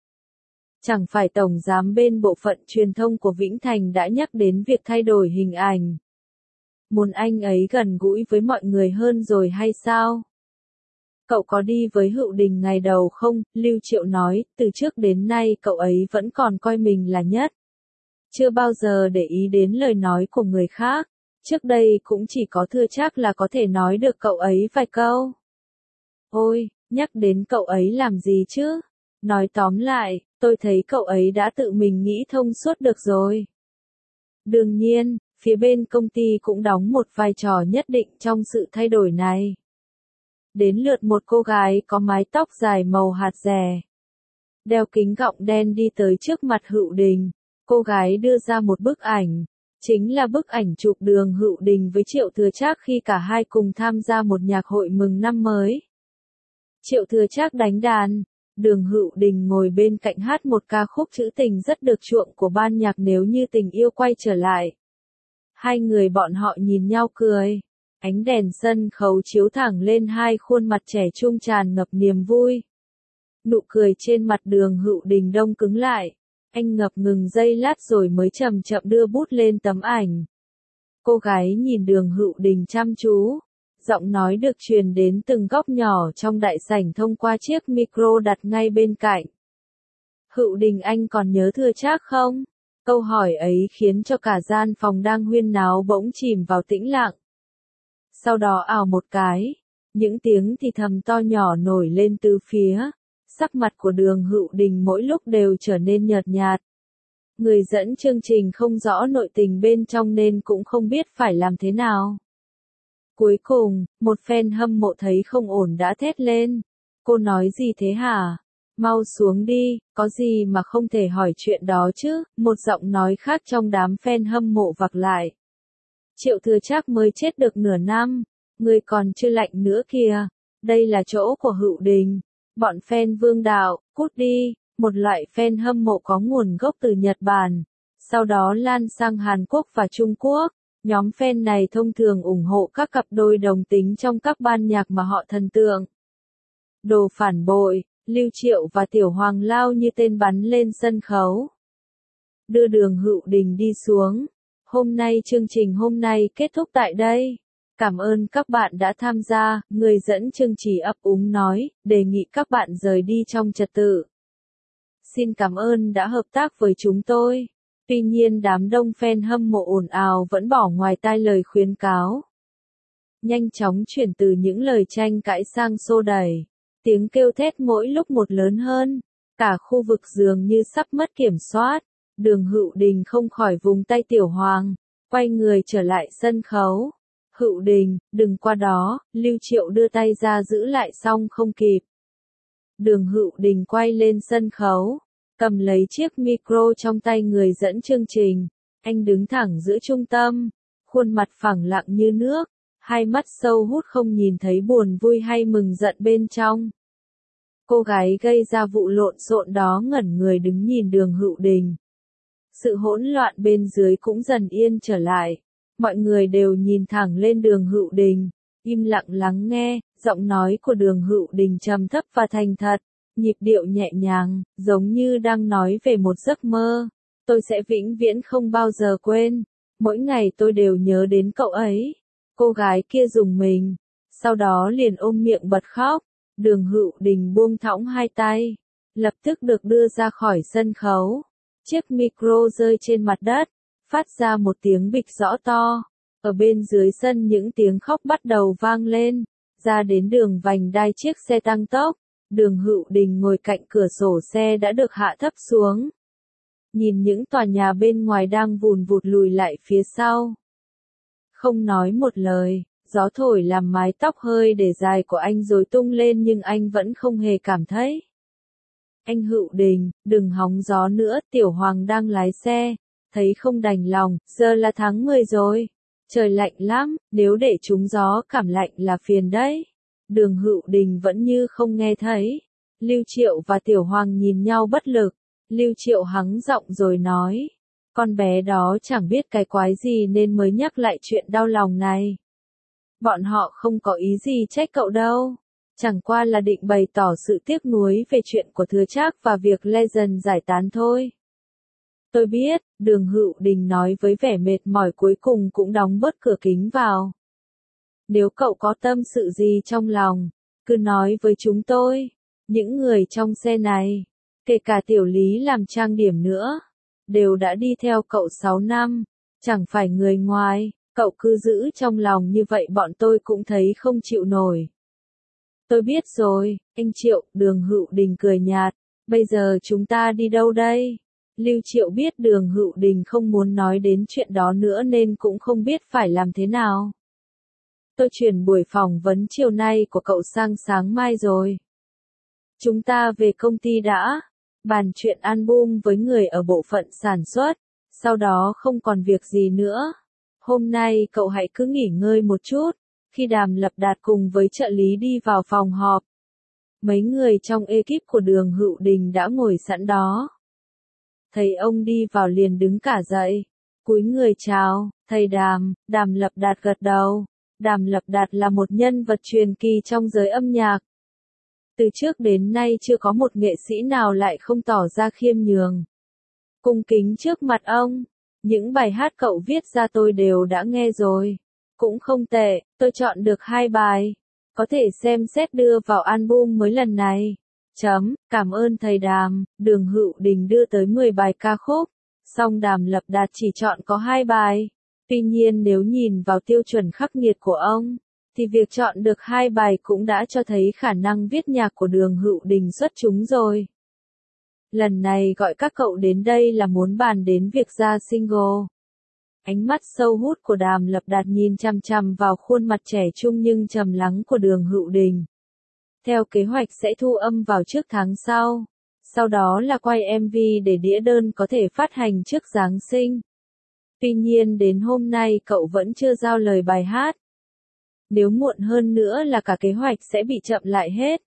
Chẳng phải Tổng Giám bên bộ phận truyền thông của Vĩnh Thành đã nhắc đến việc thay đổi hình ảnh. Muốn anh ấy gần gũi với mọi người hơn rồi hay sao? Cậu có đi với Hựu Đình ngày đầu không? Lưu Triệu nói, từ trước đến nay cậu ấy vẫn còn coi mình là nhất. Chưa bao giờ để ý đến lời nói của người khác. Trước đây cũng chỉ có Thừa Trác là có thể nói được cậu ấy vài câu. Ôi, nhắc đến cậu ấy làm gì chứ? Nói tóm lại, tôi thấy cậu ấy đã tự mình nghĩ thông suốt được rồi. Đương nhiên, phía bên công ty cũng đóng một vai trò nhất định trong sự thay đổi này. Đến lượt một cô gái có mái tóc dài màu hạt dẻ, đeo kính gọng đen đi tới trước mặt Hựu Đình. Cô gái đưa ra một bức ảnh, chính là bức ảnh chụp Đường Hựu Đình với Triệu Thừa Trác khi cả hai cùng tham gia một nhạc hội mừng năm mới. Triệu Thừa Trác đánh đàn, Đường Hựu Đình ngồi bên cạnh hát một ca khúc trữ tình rất được chuộng của ban nhạc Nếu Như Tình Yêu quay trở lại. Hai người bọn họ nhìn nhau cười. Ánh đèn sân khấu chiếu thẳng lên hai khuôn mặt trẻ trung tràn ngập niềm vui. Nụ cười trên mặt Đường Hựu Đình đông cứng lại. Anh ngập ngừng giây lát rồi mới chậm chậm đưa bút lên tấm ảnh. Cô gái nhìn Đường Hựu Đình chăm chú. Giọng nói được truyền đến từng góc nhỏ trong đại sảnh thông qua chiếc micro đặt ngay bên cạnh. Hựu Đình, anh còn nhớ Thừa Trác không? Câu hỏi ấy khiến cho cả gian phòng đang huyên náo bỗng chìm vào tĩnh lặng. Sau đó ào một cái, những tiếng thì thầm to nhỏ nổi lên từ phía. Sắc mặt của Đường Hựu Đình mỗi lúc đều trở nên nhợt nhạt. Người dẫn chương trình không rõ nội tình bên trong nên cũng không biết phải làm thế nào. Cuối cùng, một fan hâm mộ thấy không ổn đã thét lên. Cô nói gì thế hả? Mau xuống đi, có gì mà không thể hỏi chuyện đó chứ? Một giọng nói khác trong đám fan hâm mộ vặc lại. Triệu Thừa Trác mới chết được nửa năm, người còn chưa lạnh nữa kìa. Đây là chỗ của Hựu Đình. Bọn fan Vương Đạo, cút đi. Một loại fan hâm mộ có nguồn gốc từ Nhật Bản, sau đó lan sang Hàn Quốc và Trung Quốc. Nhóm fan này thông thường ủng hộ các cặp đôi đồng tính trong các ban nhạc mà họ thần tượng. Đồ phản bội, Lưu Triệu và Tiểu Hoàng lao như tên bắn lên sân khấu. Đưa Đường Hựu Đình đi xuống. Chương trình hôm nay kết thúc tại đây. Cảm ơn các bạn đã tham gia, người dẫn chương trình ấp úng nói, đề nghị các bạn rời đi trong trật tự. Xin cảm ơn đã hợp tác với chúng tôi. Tuy nhiên đám đông fan hâm mộ ồn ào vẫn bỏ ngoài tai lời khuyến cáo. Nhanh chóng chuyển từ những lời tranh cãi sang xô đẩy. Tiếng kêu thét mỗi lúc một lớn hơn. Cả khu vực dường như sắp mất kiểm soát. Đường Hựu Đình không khỏi vùng tay Tiểu Hoàng, quay người trở lại sân khấu. Hựu Đình, đừng qua đó, Lưu Triệu đưa tay ra giữ lại xong không kịp. Đường Hựu Đình quay lên sân khấu, cầm lấy chiếc micro trong tay người dẫn chương trình. Anh đứng thẳng giữa trung tâm, khuôn mặt phẳng lặng như nước, hai mắt sâu hút không nhìn thấy buồn vui hay mừng giận bên trong. Cô gái gây ra vụ lộn xộn đó ngẩn người đứng nhìn Đường Hựu Đình. Sự hỗn loạn bên dưới cũng dần yên trở lại. Mọi người đều nhìn thẳng lên Đường Hựu Đình, im lặng lắng nghe. Giọng nói của Đường Hựu Đình trầm thấp và thành thật, nhịp điệu nhẹ nhàng, giống như đang nói về một giấc mơ. Tôi sẽ vĩnh viễn không bao giờ quên. Mỗi ngày tôi đều nhớ đến cậu ấy. Cô gái kia rùng mình, sau đó liền ôm miệng bật khóc. Đường Hựu Đình buông thõng hai tay, lập tức được đưa ra khỏi sân khấu. Chiếc micro rơi trên mặt đất, phát ra một tiếng bịch rõ to. Ở bên dưới sân những tiếng khóc bắt đầu vang lên. Ra đến đường vành đai chiếc xe tăng tốc. Đường Hựu Đình ngồi cạnh cửa sổ xe đã được hạ thấp xuống. Nhìn những tòa nhà bên ngoài đang vùn vụt lùi lại phía sau. Không nói một lời, gió thổi làm mái tóc hơi để dài của anh rồi tung lên nhưng anh vẫn không hề cảm thấy. Anh Hựu Đình, đừng hóng gió nữa, Tiểu Hoàng đang lái xe. thấy không đành lòng, giờ là tháng 10 rồi. Trời lạnh lắm, nếu để trúng gió cảm lạnh là phiền đấy. Đường Hữu Đình vẫn như không nghe thấy. Lưu Triệu và Tiểu Hoàng nhìn nhau bất lực. Lưu Triệu hắng giọng rồi nói. Con bé đó chẳng biết cái quái gì nên mới nhắc lại chuyện đau lòng này. Bọn họ không có ý gì trách cậu đâu. Chẳng qua là định bày tỏ sự tiếc nuối về chuyện của Thừa Trác và việc Legend giải tán thôi. Tôi biết, Đường Hữu Đình nói với vẻ mệt mỏi, cuối cùng cũng đóng bớt cửa kính vào. Nếu cậu có tâm sự gì trong lòng, cứ nói với chúng tôi. Những người trong xe này, kể cả Tiểu Lý làm trang điểm nữa, đều đã đi theo cậu 6 năm, chẳng phải người ngoài, cậu cứ giữ trong lòng như vậy bọn tôi cũng thấy không chịu nổi. Tôi biết rồi, anh Triệu, Đường Hữu Đình cười nhạt, bây giờ chúng ta đi đâu đây? Lưu Triệu biết Đường Hữu Đình không muốn nói đến chuyện đó nữa nên cũng không biết phải làm thế nào. Tôi chuyển buổi phỏng vấn chiều nay của cậu sang sáng mai rồi. Chúng ta về công ty đã, bàn chuyện album với người ở bộ phận sản xuất, sau đó không còn việc gì nữa. Hôm nay cậu hãy cứ nghỉ ngơi một chút. Khi Đàm Lập Đạt cùng với trợ lý đi vào phòng họp, mấy người trong ekip của Đường Hữu Đình đã ngồi sẵn đó. Thấy ông đi vào liền đứng cả dậy, cúi người chào, thầy Đàm. Đàm Lập Đạt gật đầu. Đàm Lập Đạt là một nhân vật truyền kỳ trong giới âm nhạc. Từ trước đến nay chưa có một nghệ sĩ nào lại không tỏ ra khiêm nhường, cung kính trước mặt ông. Những bài hát cậu viết ra tôi đều đã nghe rồi. Cũng không tệ, tôi chọn được 2 bài. Có thể xem xét đưa vào album mới lần này. Cảm ơn thầy Đàm. Đường Hữu Đình đưa tới 10 bài ca khúc. Song Đàm Lập Đạt chỉ chọn có 2 bài. Tuy nhiên nếu nhìn vào tiêu chuẩn khắc nghiệt của ông, thì việc chọn được 2 bài cũng đã cho thấy khả năng viết nhạc của Đường Hữu Đình xuất chúng rồi. Lần này gọi các cậu đến đây là muốn bàn đến việc ra single. Ánh mắt sâu hút của Đàm Lập Đạt nhìn chằm chằm vào khuôn mặt trẻ trung nhưng trầm lắng của Đường Hữu Đình. Theo kế hoạch sẽ thu âm vào trước tháng sau đó là quay MV để đĩa đơn có thể phát hành trước Giáng sinh. Tuy nhiên đến hôm nay cậu vẫn chưa giao lời bài hát. Nếu muộn hơn nữa là cả kế hoạch sẽ bị chậm lại hết.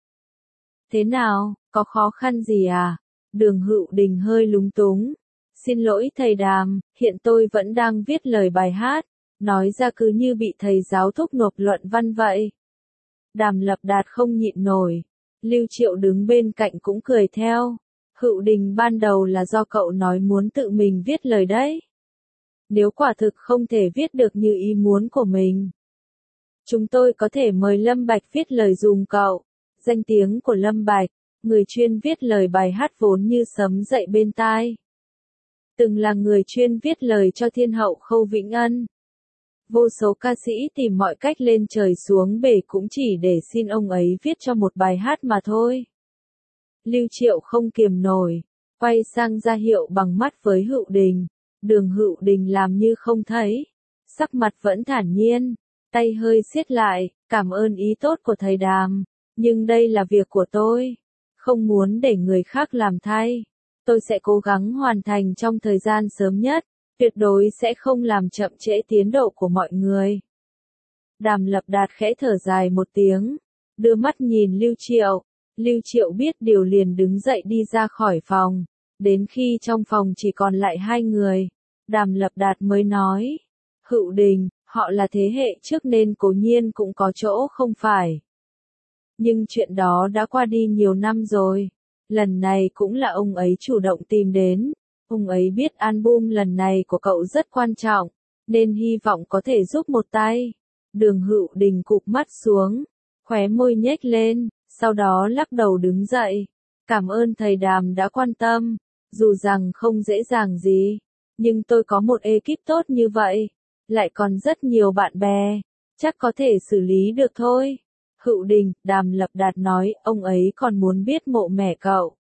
Thế nào, có khó khăn gì à? Đường Hữu Đình hơi lúng túng. Xin lỗi thầy Đàm, hiện tôi vẫn đang viết lời bài hát. Nói ra cứ như bị thầy giáo thúc nộp luận văn vậy. Đàm Lập Đạt không nhịn nổi. Lưu Triệu đứng bên cạnh cũng cười theo. Hữu Đình ban đầu là do cậu nói muốn tự mình viết lời đấy. Nếu quả thực không thể viết được như ý muốn của mình, chúng tôi có thể mời Lâm Bạch viết lời dùm cậu. Danh tiếng của Lâm Bạch, người chuyên viết lời bài hát vốn như sấm dậy bên tai. Từng là người chuyên viết lời cho thiên hậu Khâu Vĩnh Ân. Vô số ca sĩ tìm mọi cách lên trời xuống bể cũng chỉ để xin ông ấy viết cho một bài hát mà thôi. Lưu Triệu không kiềm nổi, quay sang ra hiệu bằng mắt với Hữu Đình. Đường Hữu Đình làm như không thấy, sắc mặt vẫn thản nhiên, tay hơi siết lại, cảm ơn ý tốt của thầy Đàm, nhưng đây là việc của tôi, không muốn để người khác làm thay. Tôi sẽ cố gắng hoàn thành trong thời gian sớm nhất, tuyệt đối sẽ không làm chậm trễ tiến độ của mọi người. Đàm Lập Đạt khẽ thở dài một tiếng, đưa mắt nhìn Lưu Triệu. Lưu Triệu biết điều liền đứng dậy đi ra khỏi phòng. Đến khi trong phòng chỉ còn lại 2 người, Đàm Lập Đạt mới nói. Hữu Đình, họ là thế hệ trước nên cố nhiên cũng có chỗ không phải. Nhưng chuyện đó đã qua đi nhiều năm rồi. Lần này cũng là ông ấy chủ động tìm đến. Ông ấy biết album lần này của cậu rất quan trọng, nên hy vọng có thể giúp một tay. Đường Hữu Đình cụp mắt xuống, khóe môi nhếch lên, sau đó lắc đầu đứng dậy. Cảm ơn thầy Đàm đã quan tâm, dù rằng không dễ dàng gì, nhưng tôi có một ekip tốt như vậy, lại còn rất nhiều bạn bè, chắc có thể xử lý được thôi. Hữu Đình, Đàm Lập Đạt nói, ông ấy còn muốn biết mộ mẹ cậu.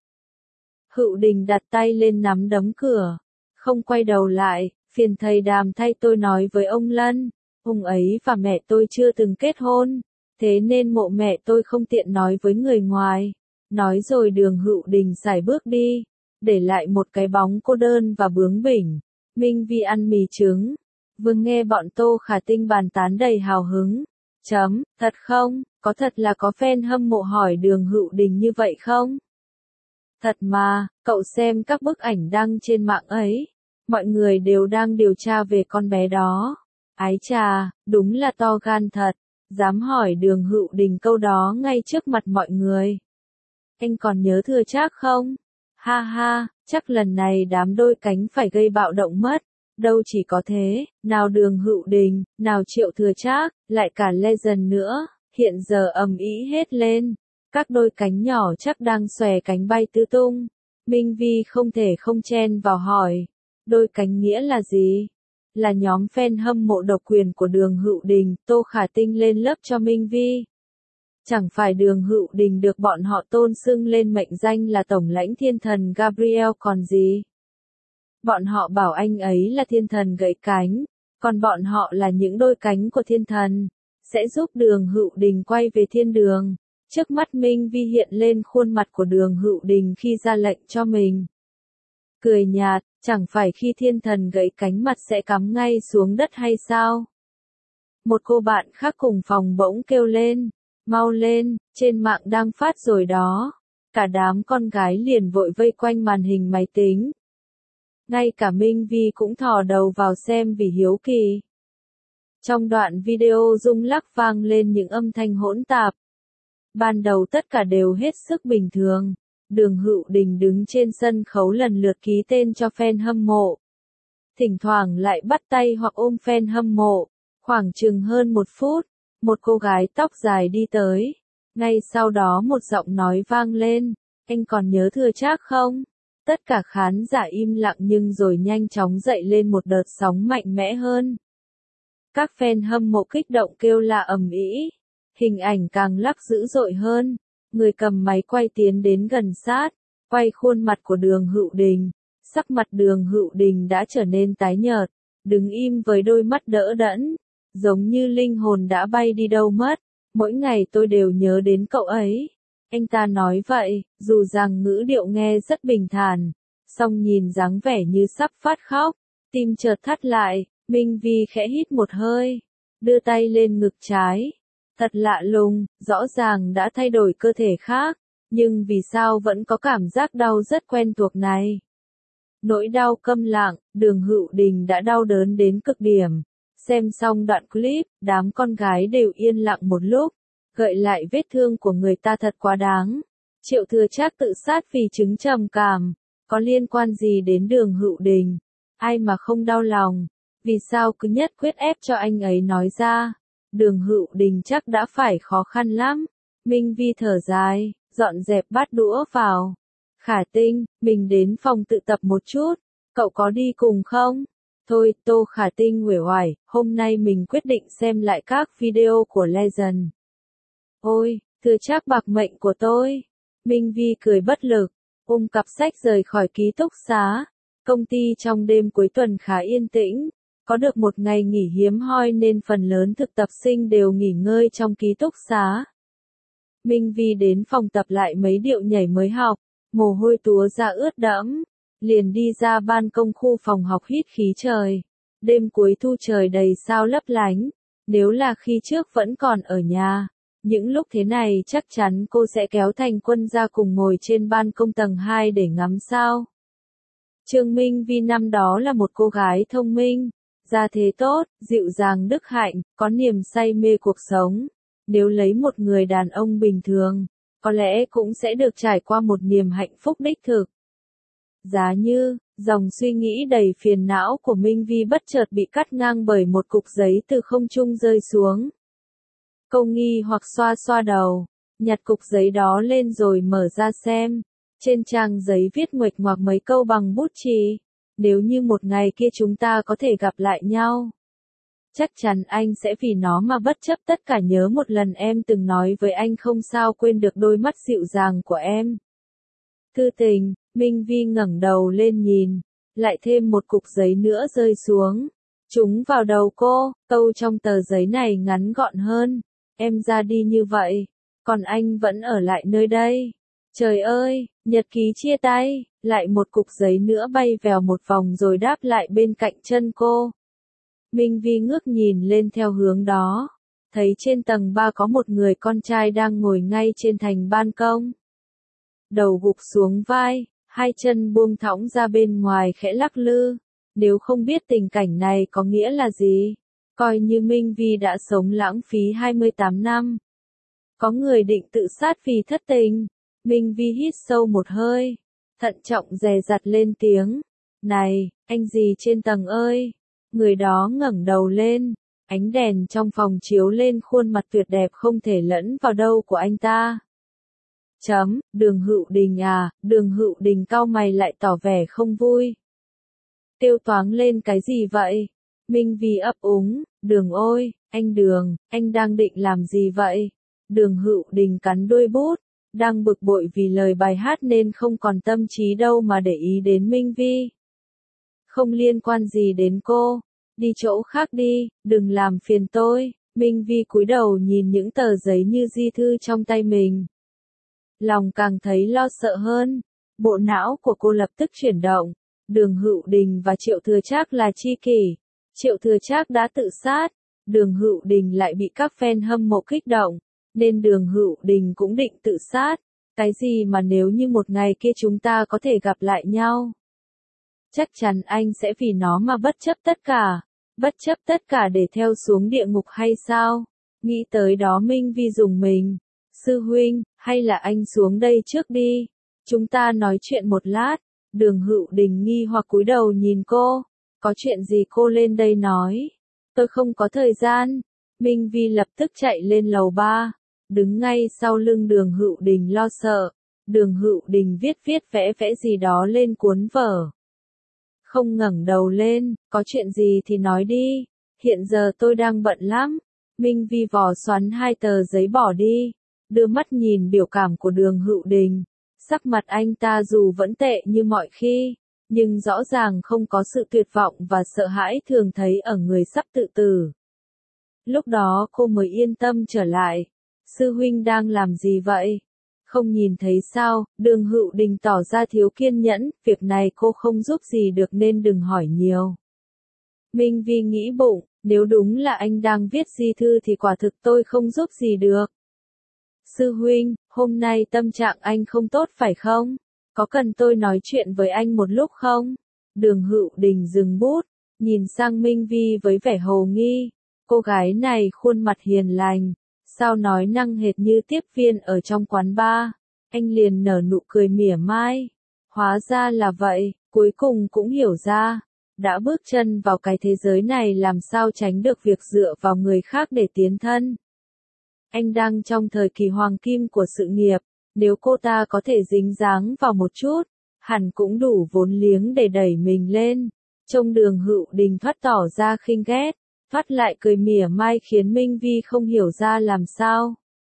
Hữu Đình đặt tay lên nắm đấm cửa, không quay đầu lại, phiền thầy Đàm thay tôi nói với ông Lân, ông ấy và mẹ tôi chưa từng kết hôn, thế nên mộ mẹ tôi không tiện nói với người ngoài. Nói rồi Đường Hữu Đình sải bước đi, để lại một cái bóng cô đơn và bướng bỉnh. Minh Vi ăn mì trứng. Vừa nghe bọn Tô Khả Tinh bàn tán đầy hào hứng. Thật không? Có thật là có fan hâm mộ hỏi Đường Hữu Đình như vậy không? Thật mà, cậu xem các bức ảnh đăng trên mạng ấy. Mọi người đều đang điều tra về con bé đó. Ái chà, đúng là to gan thật. Dám hỏi Đường Hữu Đình câu đó ngay trước mặt mọi người. Anh còn nhớ Thừa Trác không? Ha ha, chắc lần này đám đôi cánh phải gây bạo động mất. Đâu chỉ có thế, nào Đường Hữu Đình, nào Triệu Thừa Trác, lại cả Legend nữa, hiện giờ ầm ĩ hết lên. Các đôi cánh nhỏ chắc đang xòe cánh bay tứ tung. Minh Vi không thể không chen vào hỏi. Đôi cánh nghĩa là gì? Là nhóm fan hâm mộ độc quyền của Đường Hữu Đình, Tô Khả Tinh lên lớp cho Minh Vi. Chẳng phải Đường Hữu Đình được bọn họ tôn xưng lên mệnh danh là Tổng lãnh thiên thần Gabriel còn gì? Bọn họ bảo anh ấy là thiên thần gãy cánh, còn bọn họ là những đôi cánh của thiên thần, sẽ giúp Đường Hữu Đình quay về thiên đường. Trước mắt Minh Vi hiện lên khuôn mặt của Đường Hữu Đình khi ra lệnh cho mình. Cười nhạt, chẳng phải khi thiên thần gãy cánh mặt sẽ cắm ngay xuống đất hay sao? Một cô bạn khác cùng phòng bỗng kêu lên, mau lên, trên mạng đang phát rồi đó. Cả đám con gái liền vội vây quanh màn hình máy tính. Ngay cả Minh Vi cũng thò đầu vào xem vì hiếu kỳ. Trong đoạn video rung lắc vang lên những âm thanh hỗn tạp. Ban đầu tất cả đều hết sức bình thường. Đường Hữu Đình đứng trên sân khấu lần lượt ký tên cho fan hâm mộ. Thỉnh thoảng lại bắt tay hoặc ôm fan hâm mộ. Khoảng chừng hơn 1 phút, một cô gái tóc dài đi tới. Ngay sau đó một giọng nói vang lên, anh còn nhớ Thừa Trác không? Tất cả khán giả im lặng nhưng rồi nhanh chóng dậy lên một đợt sóng mạnh mẽ hơn. Các fan hâm mộ kích động kêu la ầm ĩ. Hình ảnh càng lắc dữ dội hơn. Người cầm máy quay tiến đến gần sát, quay khuôn mặt của Đường Hữu Đình. Sắc mặt Đường Hữu Đình đã trở nên tái nhợt, đứng im với đôi mắt đỡ đẫn, giống như linh hồn đã bay đi đâu mất. Mỗi ngày tôi đều nhớ đến cậu ấy. Anh ta nói vậy, dù rằng ngữ điệu nghe rất bình thản, song nhìn dáng vẻ như sắp phát khóc, tim chợt thắt lại. Minh Vi khẽ hít một hơi, đưa tay lên ngực trái. Thật lạ lùng, rõ ràng đã thay đổi cơ thể khác, nhưng vì sao vẫn có cảm giác đau rất quen thuộc này. Nỗi đau câm lặng, Đường Hữu Đình đã đau đớn đến cực điểm. Xem xong đoạn clip, đám con gái đều yên lặng một lúc, gợi lại vết thương của người ta thật quá đáng. Triệu Thừa Trác tự sát vì chứng trầm cảm, có liên quan gì đến Đường Hữu Đình? Ai mà không đau lòng, vì sao cứ nhất quyết ép cho anh ấy nói ra? Đường Hữu Đình chắc đã phải khó khăn lắm. Minh Vi thở dài, dọn dẹp bát đũa vào. Khả Tinh, mình đến phòng tự tập một chút, cậu có đi cùng không? Thôi, Tô Khả Tinh uể oải, hôm nay mình quyết định xem lại các video của Legend. Ôi, Thừa Trác bạc mệnh của tôi. Minh Vi cười bất lực, ôm cặp sách rời khỏi ký túc xá. Công ty trong đêm cuối tuần khá yên tĩnh. Có được một ngày nghỉ hiếm hoi nên phần lớn thực tập sinh đều nghỉ ngơi trong ký túc xá. Minh Vi đến phòng tập lại mấy điệu nhảy mới học, mồ hôi túa ra ướt đẫm, liền đi ra ban công khu phòng học hít khí trời. Đêm cuối thu trời đầy sao lấp lánh, nếu là khi trước vẫn còn ở nhà, những lúc thế này chắc chắn cô sẽ kéo Thành Quân ra cùng ngồi trên ban công tầng 2 để ngắm sao. Trương Minh Vi năm đó là một cô gái thông minh, gia thế tốt, dịu dàng đức hạnh, có niềm say mê cuộc sống. Nếu lấy một người đàn ông bình thường, có lẽ cũng sẽ được trải qua một niềm hạnh phúc đích thực. Giá như, dòng suy nghĩ đầy phiền não của Minh Vi bất chợt bị cắt ngang bởi một cục giấy từ không trung rơi xuống. Cô nghi hoặc xoa xoa đầu, nhặt cục giấy đó lên rồi mở ra xem. Trên trang giấy viết nguệch ngoạc mấy câu bằng bút chì. Nếu như một ngày kia chúng ta có thể gặp lại nhau, chắc chắn anh sẽ vì nó mà bất chấp tất cả nhớ một lần em từng nói với anh không sao quên được đôi mắt dịu dàng của em. Thư tình, Minh Vi ngẩng đầu lên nhìn, lại thêm một cục giấy nữa rơi xuống. Trúng vào đầu cô, câu trong tờ giấy này ngắn gọn hơn. Em ra đi như vậy, còn anh vẫn ở lại nơi đây. Trời ơi, nhật ký chia tay, lại một cục giấy nữa bay vèo một vòng rồi đáp lại bên cạnh chân cô. Minh Vi ngước nhìn lên theo hướng đó, thấy trên tầng 3 có một người con trai đang ngồi ngay trên thành ban công. Đầu gục xuống vai, hai chân buông thõng ra bên ngoài khẽ lắc lư. Nếu không biết tình cảnh này có nghĩa là gì, coi như Minh Vi đã sống lãng phí 28 năm. Có người định tự sát vì thất tình. Minh Vi hít sâu một hơi, thận trọng dè dặt lên tiếng. Này, anh gì trên tầng ơi? Người đó ngẩng đầu lên, ánh đèn trong phòng chiếu lên khuôn mặt tuyệt đẹp không thể lẫn vào đâu của anh ta. Đường Hữu Đình à, Đường Hữu Đình cau mày lại tỏ vẻ không vui. Kêu toáng lên cái gì vậy? Minh Vi ấp úng, Đường ôi, anh Đường, anh đang định làm gì vậy? Đường Hữu Đình cắn đuôi bút, đang bực bội vì lời bài hát nên không còn tâm trí đâu mà để ý đến Minh Vi. Không liên quan gì đến cô, đi chỗ khác đi, đừng làm phiền tôi. Minh Vi cúi đầu nhìn những tờ giấy như di thư trong tay mình. Lòng càng thấy lo sợ hơn, bộ não của cô lập tức chuyển động. Đường Hữu Đình và Triệu Thừa Trác là tri kỷ. Triệu Thừa Trác đã tự sát, Đường Hữu Đình lại bị các fan hâm mộ kích động, nên Đường Hữu Đình cũng định tự sát. Cái gì mà nếu như một ngày kia chúng ta có thể gặp lại nhau? Chắc chắn anh sẽ vì nó mà bất chấp tất cả để theo xuống địa ngục hay sao? Nghĩ tới đó Minh Vi rùng mình. Sư huynh, hay là anh xuống đây trước đi, chúng ta nói chuyện một lát. Đường Hữu Đình nghi hoặc cúi đầu nhìn cô. Có chuyện gì cô lên đây nói? Tôi không có thời gian. Minh Vi lập tức chạy lên lầu 3, đứng ngay sau lưng Đường Hữu Đình lo sợ. Đường Hữu Đình viết vẽ gì đó lên cuốn vở. Không ngẩng đầu lên, có chuyện gì thì nói đi, hiện giờ tôi đang bận lắm. Minh Vi vò xoắn hai tờ giấy bỏ đi, đưa mắt nhìn biểu cảm của Đường Hữu Đình. Sắc mặt anh ta dù vẫn tệ như mọi khi, nhưng rõ ràng không có sự tuyệt vọng và sợ hãi thường thấy ở người sắp tự tử. Lúc đó cô mới yên tâm trở lại. Sư huynh đang làm gì vậy? Không nhìn thấy sao? Đường Hữu Đình tỏ ra thiếu kiên nhẫn, việc này cô không giúp gì được nên đừng hỏi nhiều. Minh Vi nghĩ bụng, nếu đúng là anh đang viết di thư thì quả thực tôi không giúp gì được. Sư huynh, hôm nay tâm trạng anh không tốt phải không? Có cần tôi nói chuyện với anh một lúc không? Đường Hữu Đình dừng bút, nhìn sang Minh Vi với vẻ hồ nghi. Cô gái này khuôn mặt hiền lành, sao nói năng hệt như tiếp viên ở trong quán bar. Anh liền nở nụ cười mỉa mai. Hóa ra là vậy, cuối cùng cũng hiểu ra. Đã bước chân vào cái thế giới này làm sao tránh được việc dựa vào người khác để tiến thân. Anh đang trong thời kỳ hoàng kim của sự nghiệp, nếu cô ta có thể dính dáng vào một chút, hẳn cũng đủ vốn liếng để đẩy mình lên. Trông Đường Hữu Đình thoát tỏ ra khinh ghét, thoát lại cười mỉa mai khiến Minh Vi không hiểu ra làm sao.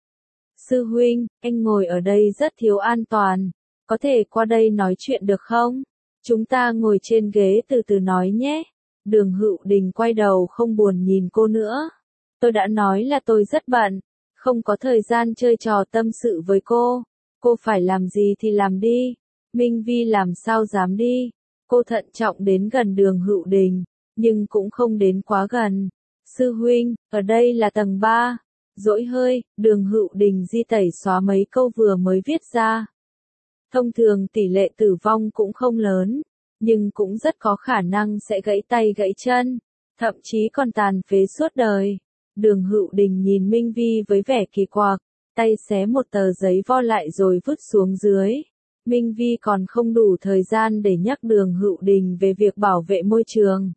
Sư huynh, anh ngồi ở đây rất thiếu an toàn, có thể qua đây nói chuyện được không? Chúng ta ngồi trên ghế từ từ nói nhé. Đường Hữu Đình quay đầu không buồn nhìn cô nữa. Tôi đã nói là tôi rất bận, không có thời gian chơi trò tâm sự với cô. Cô phải làm gì thì làm đi. Minh Vi làm sao dám đi. Cô thận trọng đến gần Đường Hữu Đình, nhưng cũng không đến quá gần. Sư huynh, ở đây là tầng 3. Dỗi hơi, Đường Hữu Đình di tẩy xóa mấy câu vừa mới viết ra. Thông thường tỷ lệ tử vong cũng không lớn, nhưng cũng rất có khả năng sẽ gãy tay gãy chân, thậm chí còn tàn phế suốt đời. Đường Hữu Đình nhìn Minh Vi với vẻ kỳ quặc, tay xé một tờ giấy vo lại rồi vứt xuống dưới. Minh Vi còn không đủ thời gian để nhắc Đường Hữu Đình về việc bảo vệ môi trường.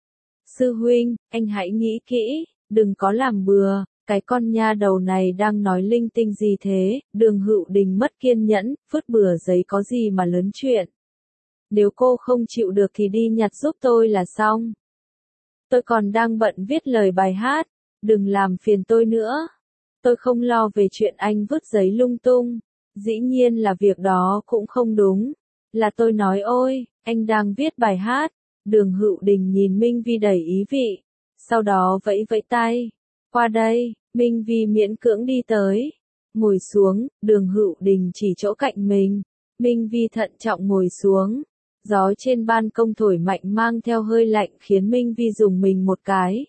Sư huynh, anh hãy nghĩ kỹ, đừng có làm bừa, cái con nha đầu này đang nói linh tinh gì thế? Đường Hữu Đình mất kiên nhẫn, vứt bừa giấy có gì mà lớn chuyện. Nếu cô không chịu được thì đi nhặt giúp tôi là xong. Tôi còn đang bận viết lời bài hát, đừng làm phiền tôi nữa. Tôi không lo về chuyện anh vứt giấy lung tung. Dĩ nhiên là việc đó cũng không đúng. Là tôi nói ôi, anh đang viết bài hát. Đường Hữu Đình nhìn Minh Vi đầy ý vị, sau đó vẫy vẫy tay. Qua đây, Minh Vi miễn cưỡng đi tới. Ngồi xuống, Đường Hữu Đình chỉ chỗ cạnh mình. Minh Vi thận trọng ngồi xuống. Gió trên ban công thổi mạnh mang theo hơi lạnh khiến Minh Vi rùng mình một cái.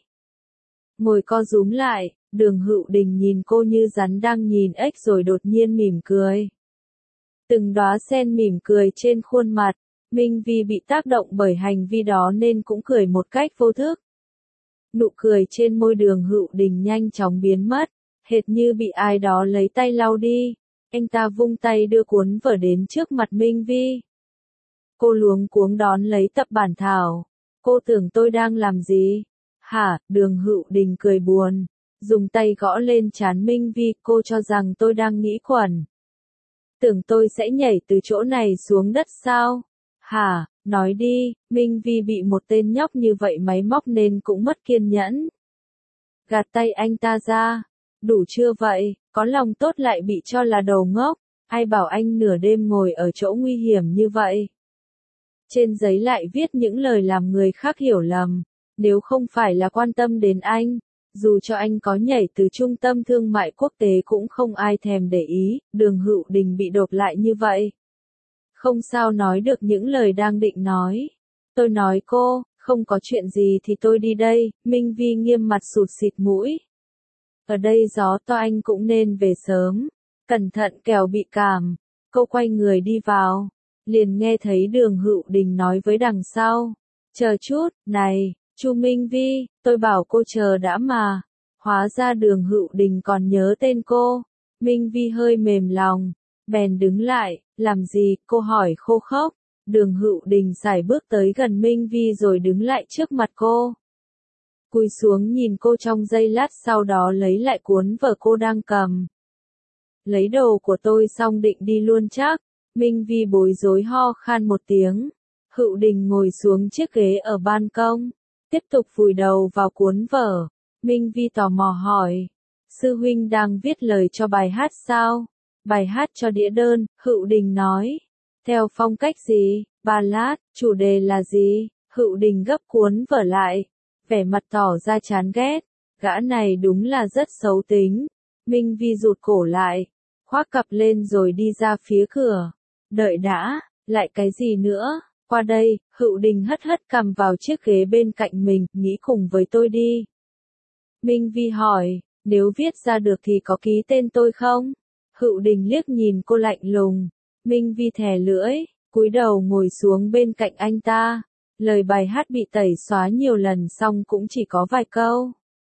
Ngồi co rúm lại, Đường Hữu Đình nhìn cô như rắn đang nhìn ếch rồi đột nhiên mỉm cười. Từng đóa sen mỉm cười trên khuôn mặt, Minh Vi bị tác động bởi hành vi đó nên cũng cười một cách vô thức. Nụ cười trên môi Đường Hữu Đình nhanh chóng biến mất, hệt như bị ai đó lấy tay lau đi. Anh ta vung tay đưa cuốn vở đến trước mặt Minh Vi. Cô luống cuống đón lấy tập bản thảo. Cô tưởng tôi đang làm gì? Hả? Đường Hữu Đình cười buồn, dùng tay gõ lên trán Minh Vi. Cô cho rằng tôi đang nghĩ quẩn. Tưởng tôi sẽ nhảy từ chỗ này xuống đất sao? Hả? Nói đi. Minh Vi bị một tên nhóc như vậy máy móc nên cũng mất kiên nhẫn. Gạt tay anh ta ra. Đủ chưa vậy? Có lòng tốt lại bị cho là đầu ngốc. Ai bảo anh nửa đêm ngồi ở chỗ nguy hiểm như vậy? Trên giấy lại viết những lời làm người khác hiểu lầm. Nếu không phải là quan tâm đến anh, dù cho anh có nhảy từ trung tâm thương mại quốc tế cũng không ai thèm để ý. Đường Hữu Đình bị đột lại như vậy. Không sao nói được những lời đang định nói. Tôi nói cô, không có chuyện gì thì tôi đi đây. Minh Vi nghiêm mặt sụt xịt mũi. Ở đây gió to anh cũng nên về sớm. Cẩn thận kẻo bị cảm. Cô quay người đi vào. Liền nghe thấy Đường Hữu Đình nói với đằng sau. Chờ chút, này, Chu Minh Vi, tôi bảo cô chờ đã mà. Hóa ra Đường Hữu Đình còn nhớ tên cô. Minh Vi hơi mềm lòng, bèn đứng lại. Làm gì? Cô hỏi khô khốc. Đường Hữu Đình sải bước tới gần Minh Vi rồi đứng lại trước mặt cô. Cúi xuống nhìn cô trong giây lát, sau đó lấy lại cuốn vở cô đang cầm. Lấy đồ của tôi xong định đi luôn chắc. Minh Vi bối rối ho khan một tiếng. Hữu Đình ngồi xuống chiếc ghế ở ban công, tiếp tục vùi đầu vào cuốn vở. Minh Vi tò mò hỏi. Sư huynh đang viết lời cho bài hát sao? Bài hát cho đĩa đơn, Hữu Đình nói. Theo phong cách gì? Ballad, chủ đề là gì? Hữu Đình gấp cuốn vở lại, vẻ mặt tỏ ra chán ghét. Gã này đúng là rất xấu tính. Minh Vi rụt cổ lại, khoác cặp lên rồi đi ra phía cửa. Đợi đã, lại cái gì nữa? Qua đây. Hữu Đình hất hất cằm vào chiếc ghế bên cạnh mình, nghĩ cùng với tôi đi. Minh Vi hỏi, nếu viết ra được thì có ký tên tôi không? Hữu Đình liếc nhìn cô lạnh lùng. Minh Vi thè lưỡi, cúi đầu ngồi xuống bên cạnh anh ta. Lời bài hát bị tẩy xóa nhiều lần xong cũng chỉ có vài câu.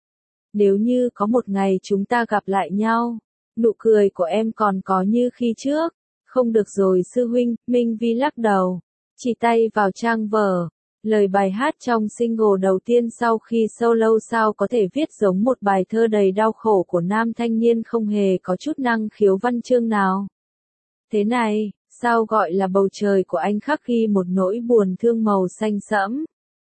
Nếu như có một ngày chúng ta gặp lại nhau, nụ cười của em còn có như khi trước. Không được rồi sư huynh. Minh Vi lắc đầu, chỉ tay vào trang vở. Lời bài hát trong single đầu tiên sau khi solo sao có thể viết giống một bài thơ đầy đau khổ của nam thanh niên không hề có chút năng khiếu văn chương nào. Thế này, sao gọi là bầu trời của anh khắc ghi một nỗi buồn thương màu xanh sẫm.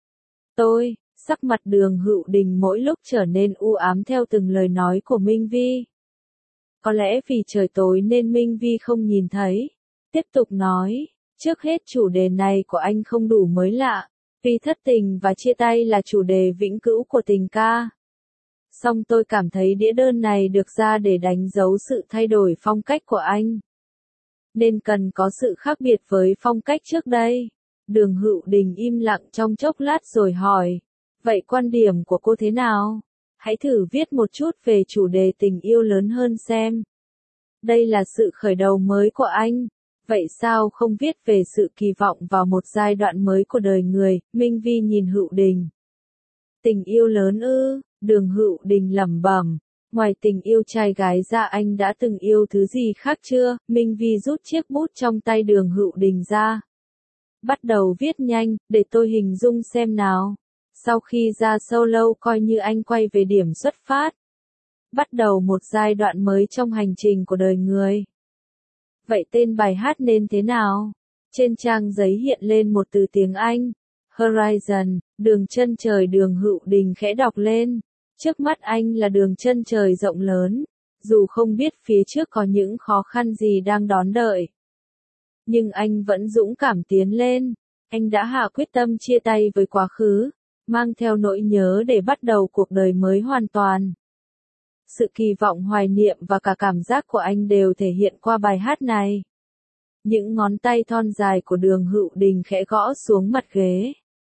Sắc mặt Đường Hữu Đình mỗi lúc trở nên u ám theo từng lời nói của Minh Vi. Có lẽ vì trời tối nên Minh Vi không nhìn thấy. Tiếp tục nói, trước hết chủ đề này của anh không đủ mới lạ. Vì thất tình và chia tay là chủ đề vĩnh cửu của tình ca. Song tôi cảm thấy đĩa đơn này được ra để đánh dấu sự thay đổi phong cách của anh. Nên cần có sự khác biệt với phong cách trước đây. Đường Hữu Đình im lặng trong chốc lát rồi hỏi. Vậy quan điểm của cô thế nào? Hãy thử viết một chút về chủ đề tình yêu lớn hơn xem. Đây là sự khởi đầu mới của anh. Vậy sao không viết về sự kỳ vọng vào một giai đoạn mới của đời người? Minh Vi nhìn Hữu Đình. Tình yêu lớn ư? Đường Hữu Đình lẩm bẩm. Ngoài tình yêu trai gái ra anh đã từng yêu thứ gì khác chưa? Minh Vi rút chiếc bút trong tay Đường Hữu Đình ra. Bắt đầu viết nhanh, để tôi hình dung xem nào. Sau khi ra solo coi như anh quay về điểm xuất phát. Bắt đầu một giai đoạn mới trong hành trình của đời người. Vậy tên bài hát nên thế nào? Trên trang giấy hiện lên một từ tiếng Anh. Horizon, đường chân trời. Đường Hữu Đình khẽ đọc lên. Trước mắt anh là đường chân trời rộng lớn. Dù không biết phía trước có những khó khăn gì đang đón đợi. Nhưng anh vẫn dũng cảm tiến lên. Anh đã hạ quyết tâm chia tay với quá khứ. Mang theo nỗi nhớ để bắt đầu cuộc đời mới hoàn toàn. Sự kỳ vọng hoài niệm và cả cảm giác của anh đều thể hiện qua bài hát này. Những ngón tay thon dài của Đường Hữu Đình khẽ gõ xuống mặt ghế.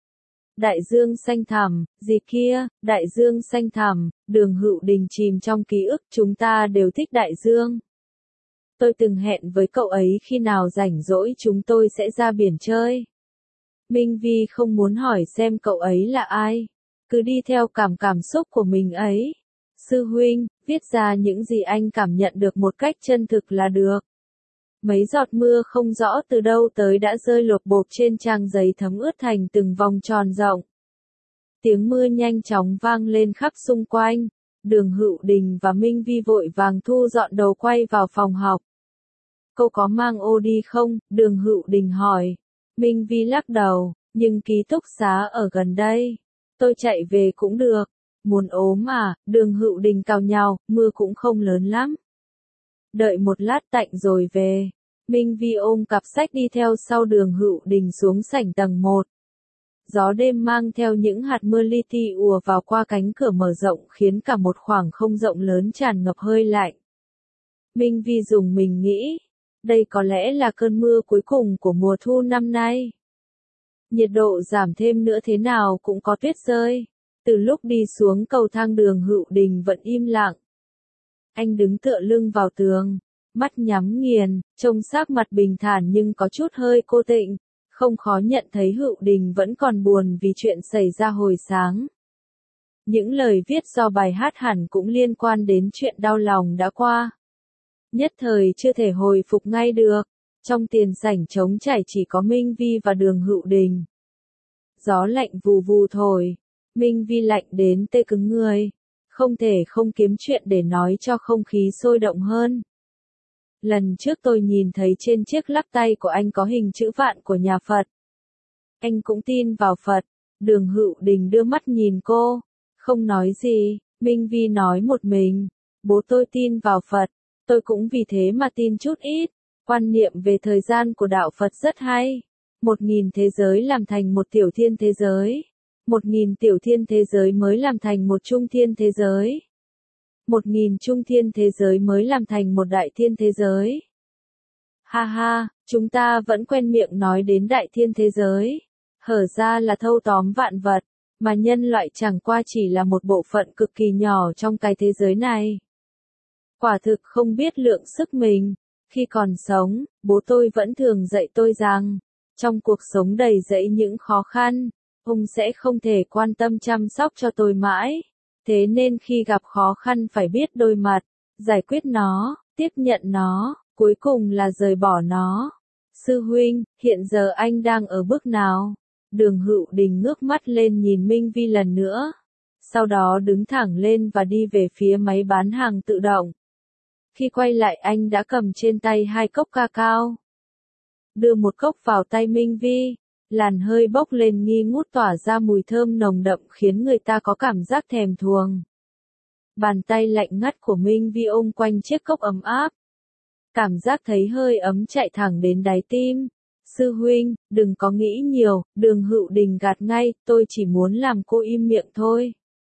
Đại dương xanh thẳm, gì kia, đại dương xanh thẳm, Đường Hữu Đình chìm trong ký ức, chúng ta đều thích đại dương. Tôi từng hẹn với cậu ấy khi nào rảnh rỗi chúng tôi sẽ ra biển chơi. Minh Vi không muốn hỏi xem cậu ấy là ai, cứ đi theo cảm xúc của mình ấy. Sư huynh, viết ra những gì anh cảm nhận được một cách chân thực là được. Mấy giọt mưa không rõ từ đâu tới đã rơi lộp bộp trên trang giấy thấm ướt thành từng vòng tròn rộng. Tiếng mưa nhanh chóng vang lên khắp xung quanh. Đường Hữu Đình và Minh Vi vội vàng thu dọn đồ quay vào phòng học. Cô có mang ô đi không? Đường Hữu Đình hỏi. Minh Vi lắc đầu, nhưng ký túc xá ở gần đây. Tôi chạy về cũng được. Muốn ốm à? Đường Hữu Đình cào nhào, mưa cũng không lớn lắm. Đợi một lát tạnh rồi về. Minh Vi ôm cặp sách đi theo sau Đường Hữu Đình xuống sảnh tầng 1. Gió đêm mang theo những hạt mưa li ti ùa vào qua cánh cửa mở rộng khiến cả một khoảng không rộng lớn tràn ngập hơi lạnh. Minh Vi dùng mình nghĩ, đây có lẽ là cơn mưa cuối cùng của mùa thu năm nay. Nhiệt độ giảm thêm nữa thế nào cũng có tuyết rơi. Từ lúc đi xuống cầu thang Đường Hữu Đình vẫn im lặng. Anh đứng tựa lưng vào tường, mắt nhắm nghiền, trông sắc mặt bình thản nhưng có chút hơi cô tịnh, không khó nhận thấy Hữu Đình vẫn còn buồn vì chuyện xảy ra hồi sáng. Những lời viết do bài hát hẳn cũng liên quan đến chuyện đau lòng đã qua. Nhất thời chưa thể hồi phục ngay được, trong tiền sảnh trống trải chỉ có Minh Vi và Đường Hữu Đình. Gió lạnh vù vù thổi, Minh Vi lạnh đến tê cứng người, không thể không kiếm chuyện để nói cho không khí sôi động hơn. Lần trước tôi nhìn thấy trên chiếc lắc tay của anh có hình chữ vạn của nhà Phật. Anh cũng tin vào Phật. Đường Hữu Đình đưa mắt nhìn cô, không nói gì. Minh Vi nói một mình, bố tôi tin vào Phật, tôi cũng vì thế mà tin chút ít. Quan niệm về thời gian của đạo Phật rất hay. 1000 thế giới làm thành một tiểu thiên thế giới. 1000 tiểu thiên thế giới mới làm thành một trung thiên thế giới. 1000 trung thiên thế giới mới làm thành một đại thiên thế giới. Ha ha, chúng ta vẫn quen miệng nói đến đại thiên thế giới. Hở ra là thâu tóm vạn vật, mà nhân loại chẳng qua chỉ là một bộ phận cực kỳ nhỏ trong cái thế giới này. Quả thực không biết lượng sức mình. Khi còn sống, bố tôi vẫn thường dạy tôi rằng, trong cuộc sống đầy dẫy những khó khăn, ông sẽ không thể quan tâm chăm sóc cho tôi mãi. Thế nên khi gặp khó khăn phải biết đôi mặt, giải quyết nó, tiếp nhận nó, cuối cùng là rời bỏ nó. Sư huynh, hiện giờ anh đang ở bước nào? Đường Hữu Đình ngước mắt lên nhìn Minh Vi lần nữa. Sau đó đứng thẳng lên và đi về phía máy bán hàng tự động. Khi quay lại anh đã cầm trên tay 2 cốc cacao. Đưa một cốc vào tay Minh Vi. Làn hơi bốc lên nghi ngút tỏa ra mùi thơm nồng đậm khiến người ta có cảm giác thèm thuồng. Bàn tay lạnh ngắt của Minh Vi ôm quanh chiếc cốc ấm áp. Cảm giác thấy hơi ấm chạy thẳng đến đáy tim. Sư huynh, đừng có nghĩ nhiều, Đường Hữu Đình gạt ngay, tôi chỉ muốn làm cô im miệng thôi.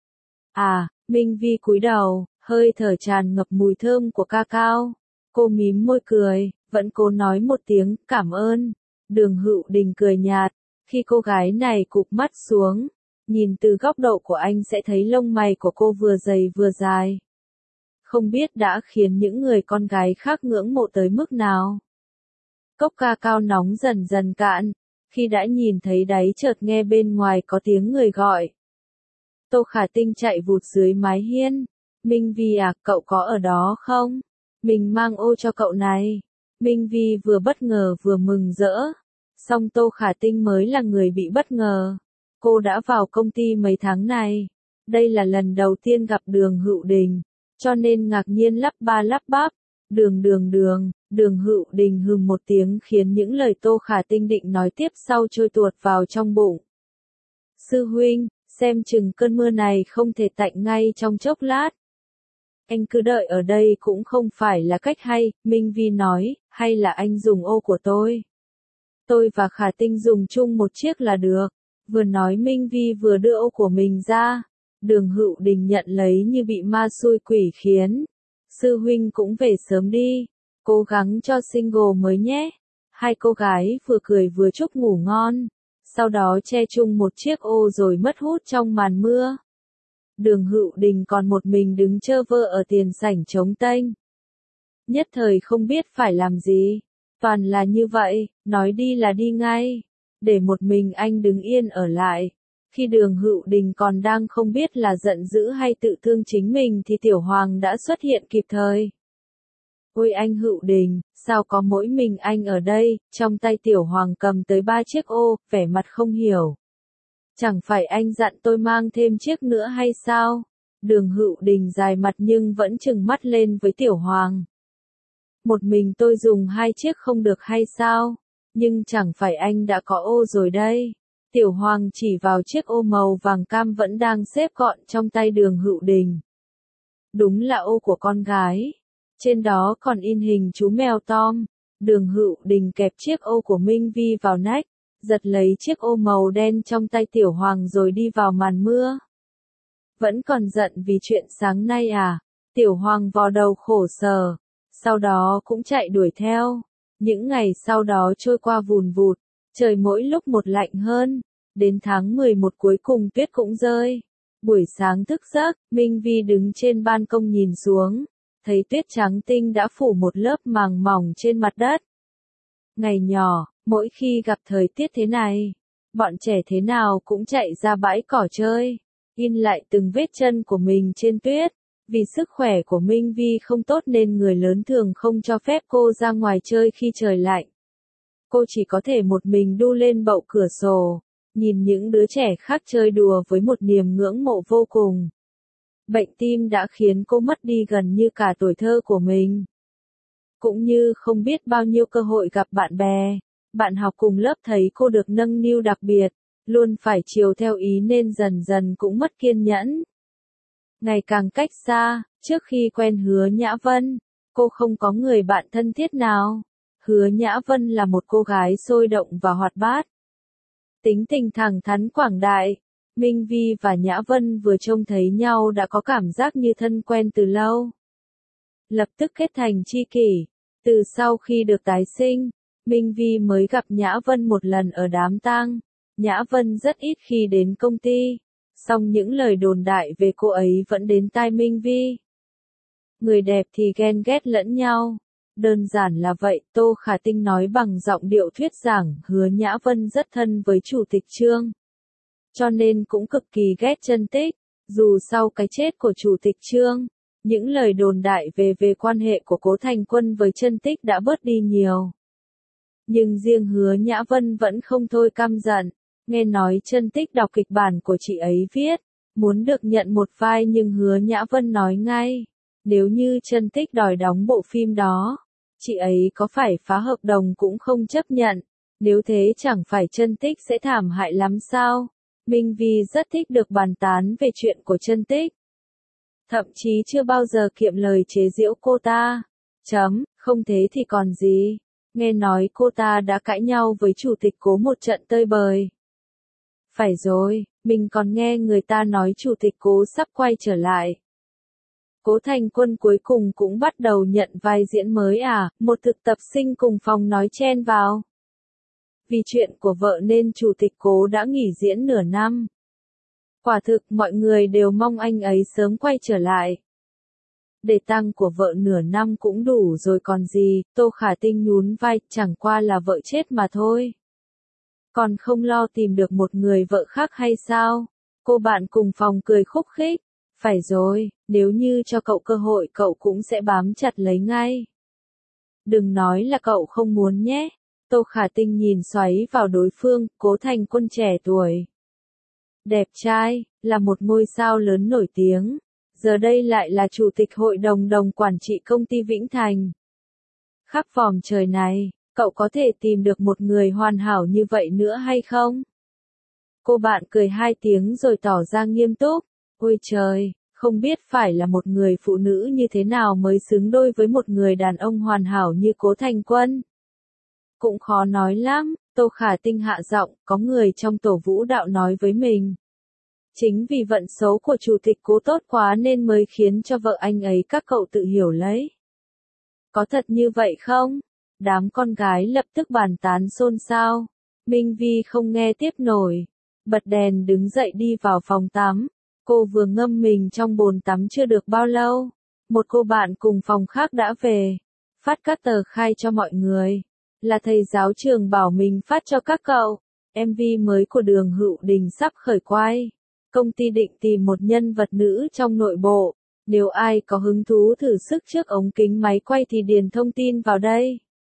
À, Minh Vi cúi đầu, hơi thở tràn ngập mùi thơm của cacao. Cô mím môi cười, vẫn cố nói một tiếng, cảm ơn. Đường Hữu Đình cười nhạt, khi cô gái này cụp mắt xuống, nhìn từ góc độ của anh sẽ thấy lông mày của cô vừa dày vừa dài. Không biết đã khiến những người con gái khác ngưỡng mộ tới mức nào. Cốc cacao nóng dần dần cạn, khi đã nhìn thấy đáy chợt nghe bên ngoài có tiếng người gọi. Tô Khả Tinh chạy vụt dưới mái hiên. Minh Vi à, cậu có ở đó không? Mình mang ô cho cậu này. Minh Vi vừa bất ngờ vừa mừng rỡ. Song Tô Khả Tinh mới là người bị bất ngờ. Cô đã vào công ty mấy tháng này. Đây là lần đầu tiên gặp Đường Hữu Đình, cho nên ngạc nhiên lắp ba lắp bắp. Đường Hữu Đình hừ một tiếng khiến những lời Tô Khả Tinh định nói tiếp sau trôi tuột vào trong bụng. Sư huynh, xem chừng cơn mưa này không thể tạnh ngay trong chốc lát. Anh cứ đợi ở đây cũng không phải là cách hay, Minh Vi nói, hay là anh dùng ô của tôi. Tôi và Khả Tinh dùng chung một chiếc là được. Vừa nói Minh Vi vừa đưa ô của mình ra. Đường Hữu Đình nhận lấy như bị ma xui quỷ khiến. Sư huynh cũng về sớm đi, cố gắng cho single mới nhé. Hai cô gái vừa cười vừa chúc ngủ ngon, sau đó che chung một chiếc ô rồi mất hút trong màn mưa. Đường Hữu Đình còn một mình đứng chơ vơ ở tiền sảnh trống tênh. Nhất thời không biết phải làm gì, toàn là như vậy, nói đi là đi ngay, để một mình anh đứng yên ở lại. Khi Đường Hữu Đình còn đang không biết là giận dữ hay tự thương chính mình thì Tiểu Hoàng đã xuất hiện kịp thời. Ôi anh Hữu Đình, sao có mỗi mình anh ở đây? Trong tay Tiểu Hoàng cầm tới 3 chiếc ô, vẻ mặt không hiểu. Chẳng phải anh dặn tôi mang thêm chiếc nữa hay sao? Đường Hữu Đình dài mặt nhưng vẫn trừng mắt lên với Tiểu Hoàng. Một mình tôi dùng 2 chiếc không được hay sao? Nhưng chẳng phải anh đã có ô rồi đây. Tiểu Hoàng chỉ vào chiếc ô màu vàng cam vẫn đang xếp gọn trong tay Đường Hữu Đình. Đúng là ô của con gái. Trên đó còn in hình chú mèo Tom. Đường Hữu Đình kẹp chiếc ô của Minh Vi vào nách, giật lấy chiếc ô màu đen trong tay Tiểu Hoàng rồi đi vào màn mưa. Vẫn còn giận vì chuyện sáng nay à? Tiểu Hoàng vò đầu khổ sở, sau đó cũng chạy đuổi theo. Những ngày sau đó trôi qua vùn vụt, trời mỗi lúc một lạnh hơn. Đến tháng 11 cuối cùng tuyết cũng rơi. Buổi sáng thức giấc, Minh Vi đứng trên ban công nhìn xuống, thấy tuyết trắng tinh đã phủ một lớp màng mỏng trên mặt đất. Ngày nhỏ, mỗi khi gặp thời tiết thế này, bọn trẻ thế nào cũng chạy ra bãi cỏ chơi, in lại từng vết chân của mình trên tuyết. Vì sức khỏe của Minh Vi không tốt nên người lớn thường không cho phép cô ra ngoài chơi khi trời lạnh. Cô chỉ có thể một mình đu lên bậu cửa sổ, nhìn những đứa trẻ khác chơi đùa với một niềm ngưỡng mộ vô cùng. Bệnh tim đã khiến cô mất đi gần như cả tuổi thơ của mình. Cũng như không biết bao nhiêu cơ hội gặp bạn bè, bạn học cùng lớp thấy cô được nâng niu đặc biệt, luôn phải chiều theo ý nên dần dần cũng mất kiên nhẫn. Ngày càng cách xa, trước khi quen Hứa Nhã Vân, cô không có người bạn thân thiết nào. Hứa Nhã Vân là một cô gái sôi động và hoạt bát. Tính tình thẳng thắn quảng đại, Minh Vi và Nhã Vân vừa trông thấy nhau đã có cảm giác như thân quen từ lâu. Lập tức kết thành tri kỷ. Từ sau khi được tái sinh, Minh Vi mới gặp Nhã Vân một lần ở đám tang. Nhã Vân rất ít khi đến công ty, song những lời đồn đại về cô ấy vẫn đến tai Minh Vi. Người đẹp thì ghen ghét lẫn nhau. Đơn giản là vậy, Tô Khả Tinh nói bằng giọng điệu thuyết giảng, Hứa Nhã Vân rất thân với Chủ tịch Trương. Cho nên cũng cực kỳ ghét Chân Tích. Dù sau cái chết của Chủ tịch Trương, những lời đồn đại về quan hệ của Cố Thành Quân với Chân Tích đã bớt đi nhiều. Nhưng riêng Hứa Nhã Vân vẫn không thôi căm giận. Nghe nói Chân Tích đọc kịch bản của chị ấy viết, muốn được nhận một vai nhưng Hứa Nhã Vân nói ngay, nếu như Chân Tích đòi đóng bộ phim đó, chị ấy có phải phá hợp đồng cũng không chấp nhận. Nếu thế chẳng phải Chân Tích sẽ thảm hại lắm sao? Minh Vi rất thích được bàn tán về chuyện của Chân Tích. Thậm chí chưa bao giờ kiệm lời chế giễu cô ta. Không thế thì còn gì. Nghe nói cô ta đã cãi nhau với Chủ tịch Cố một trận tơi bời. Phải rồi, mình còn nghe người ta nói Chủ tịch Cố sắp quay trở lại. Cố Thành Quân cuối cùng cũng bắt đầu nhận vai diễn mới à? Một thực tập sinh cùng phòng nói chen vào. Vì chuyện của vợ nên Chủ tịch Cố đã nghỉ diễn nửa năm. Quả thực mọi người đều mong anh ấy sớm quay trở lại. Để tăng của vợ nửa năm cũng đủ rồi còn gì, Tô Khả Tinh nhún vai, chẳng qua là vợ chết mà thôi. Còn không lo tìm được một người vợ khác hay sao? Cô bạn cùng phòng cười khúc khích. Phải rồi, nếu như cho cậu cơ hội cậu cũng sẽ bám chặt lấy ngay. Đừng nói là cậu không muốn nhé. Tô Khả Tinh nhìn xoáy vào đối phương, Cố Thành Quân trẻ tuổi. Đẹp trai, là một ngôi sao lớn nổi tiếng. Giờ đây lại là chủ tịch hội đồng quản trị công ty Vĩnh Thành. Khắp vòm trời này, cậu có thể tìm được một người hoàn hảo như vậy nữa hay không? Cô bạn cười 2 tiếng rồi tỏ ra nghiêm túc. Ôi trời, không biết phải là một người phụ nữ như thế nào mới xứng đôi với một người đàn ông hoàn hảo như Cố Thành Quân. Cũng khó nói lắm, Tô Khả Tinh hạ giọng, có người trong tổ vũ đạo nói với mình. Chính vì vận số của chủ tịch Cố tốt quá nên mới khiến cho vợ anh ấy các cậu tự hiểu lấy. Có thật như vậy không? Đám con gái lập tức bàn tán xôn xao. Minh Vi không nghe tiếp nổi. Bật đèn đứng dậy đi vào phòng tắm. Cô vừa ngâm mình trong bồn tắm chưa được bao lâu. Một cô bạn cùng phòng khác đã về. Phát các tờ khai cho mọi người. Là thầy giáo trường bảo mình phát cho các cậu. MV mới của Đường Hữu Đình sắp khởi quay. Công ty định tìm một nhân vật nữ trong nội bộ. Nếu ai có hứng thú thử sức trước ống kính máy quay thì điền thông tin vào đây.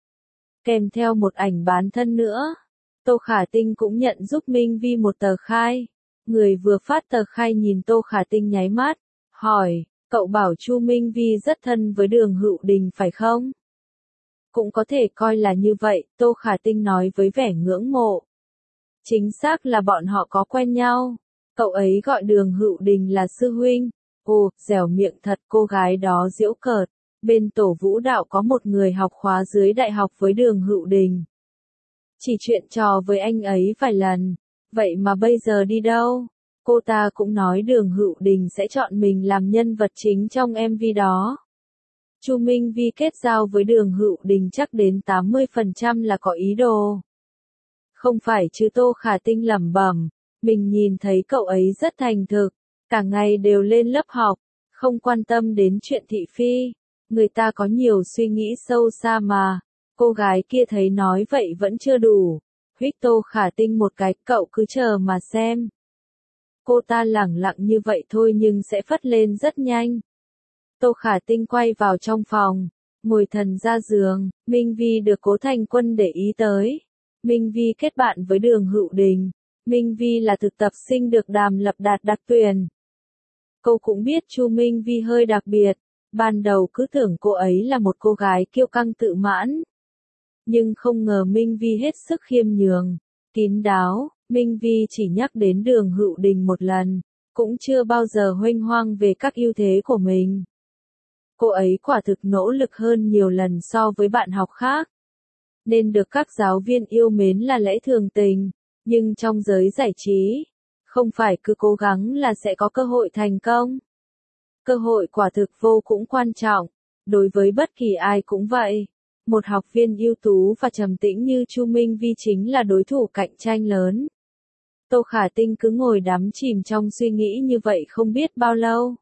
Kèm theo một ảnh bán thân nữa. Tô Khả Tinh cũng nhận giúp Minh Vi một tờ khai. Người vừa phát tờ khai nhìn Tô Khả Tinh nháy mắt, hỏi, cậu bảo Chu Minh Vi rất thân với Đường Hữu Đình phải không? Cũng có thể coi là như vậy, Tô Khả Tinh nói với vẻ ngưỡng mộ. Chính xác là bọn họ có quen nhau. Cậu ấy gọi Đường Hữu Đình là sư huynh. Ồ, dẻo miệng thật, cô gái đó giễu cợt. Bên tổ vũ đạo có một người học khóa dưới đại học với Đường Hữu Đình. Chỉ chuyện trò với anh ấy vài lần. Vậy mà bây giờ đi đâu? Cô ta cũng nói Đường Hữu Đình sẽ chọn mình làm nhân vật chính trong MV đó. Chu Minh Vi kết giao với Đường Hữu Đình chắc đến 80% là có ý đồ. Không phải chứ, Tô Khả Tinh lẩm bẩm, mình nhìn thấy cậu ấy rất thành thực, cả ngày đều lên lớp học, không quan tâm đến chuyện thị phi. Người ta có nhiều suy nghĩ sâu xa mà. Cô gái kia thấy nói vậy vẫn chưa đủ. Huých Tô Khả Tinh một cái, cậu cứ chờ mà xem. Cô ta lẳng lặng như vậy thôi nhưng sẽ phất lên rất nhanh. Tô Khả Tinh quay vào trong phòng, ngồi thần ra giường. Minh Vi được Cố Thành Quân để ý tới. Minh Vi kết bạn với Đường Hữu Đình. Minh Vi là thực tập sinh được Đàm Lập Đạt đặc tuyển. Cô cũng biết Chu Minh Vi hơi đặc biệt. Ban đầu cứ tưởng cô ấy là một cô gái kiêu căng tự mãn. Nhưng không ngờ Minh Vi hết sức khiêm nhường, kín đáo. Minh Vi chỉ nhắc đến Đường Hữu Đình một lần, cũng chưa bao giờ huênh hoang về các ưu thế của mình. Cô ấy quả thực nỗ lực hơn nhiều lần so với bạn học khác. Nên được các giáo viên yêu mến là lẽ thường tình, nhưng trong giới giải trí, không phải cứ cố gắng là sẽ có cơ hội thành công. Cơ hội quả thực vô cùng quan trọng, đối với bất kỳ ai cũng vậy. Một học viên ưu tú và trầm tĩnh như Chu Minh Vi chính là đối thủ cạnh tranh lớn. Tô Khả Tinh cứ ngồi đắm chìm trong suy nghĩ như vậy không biết bao lâu.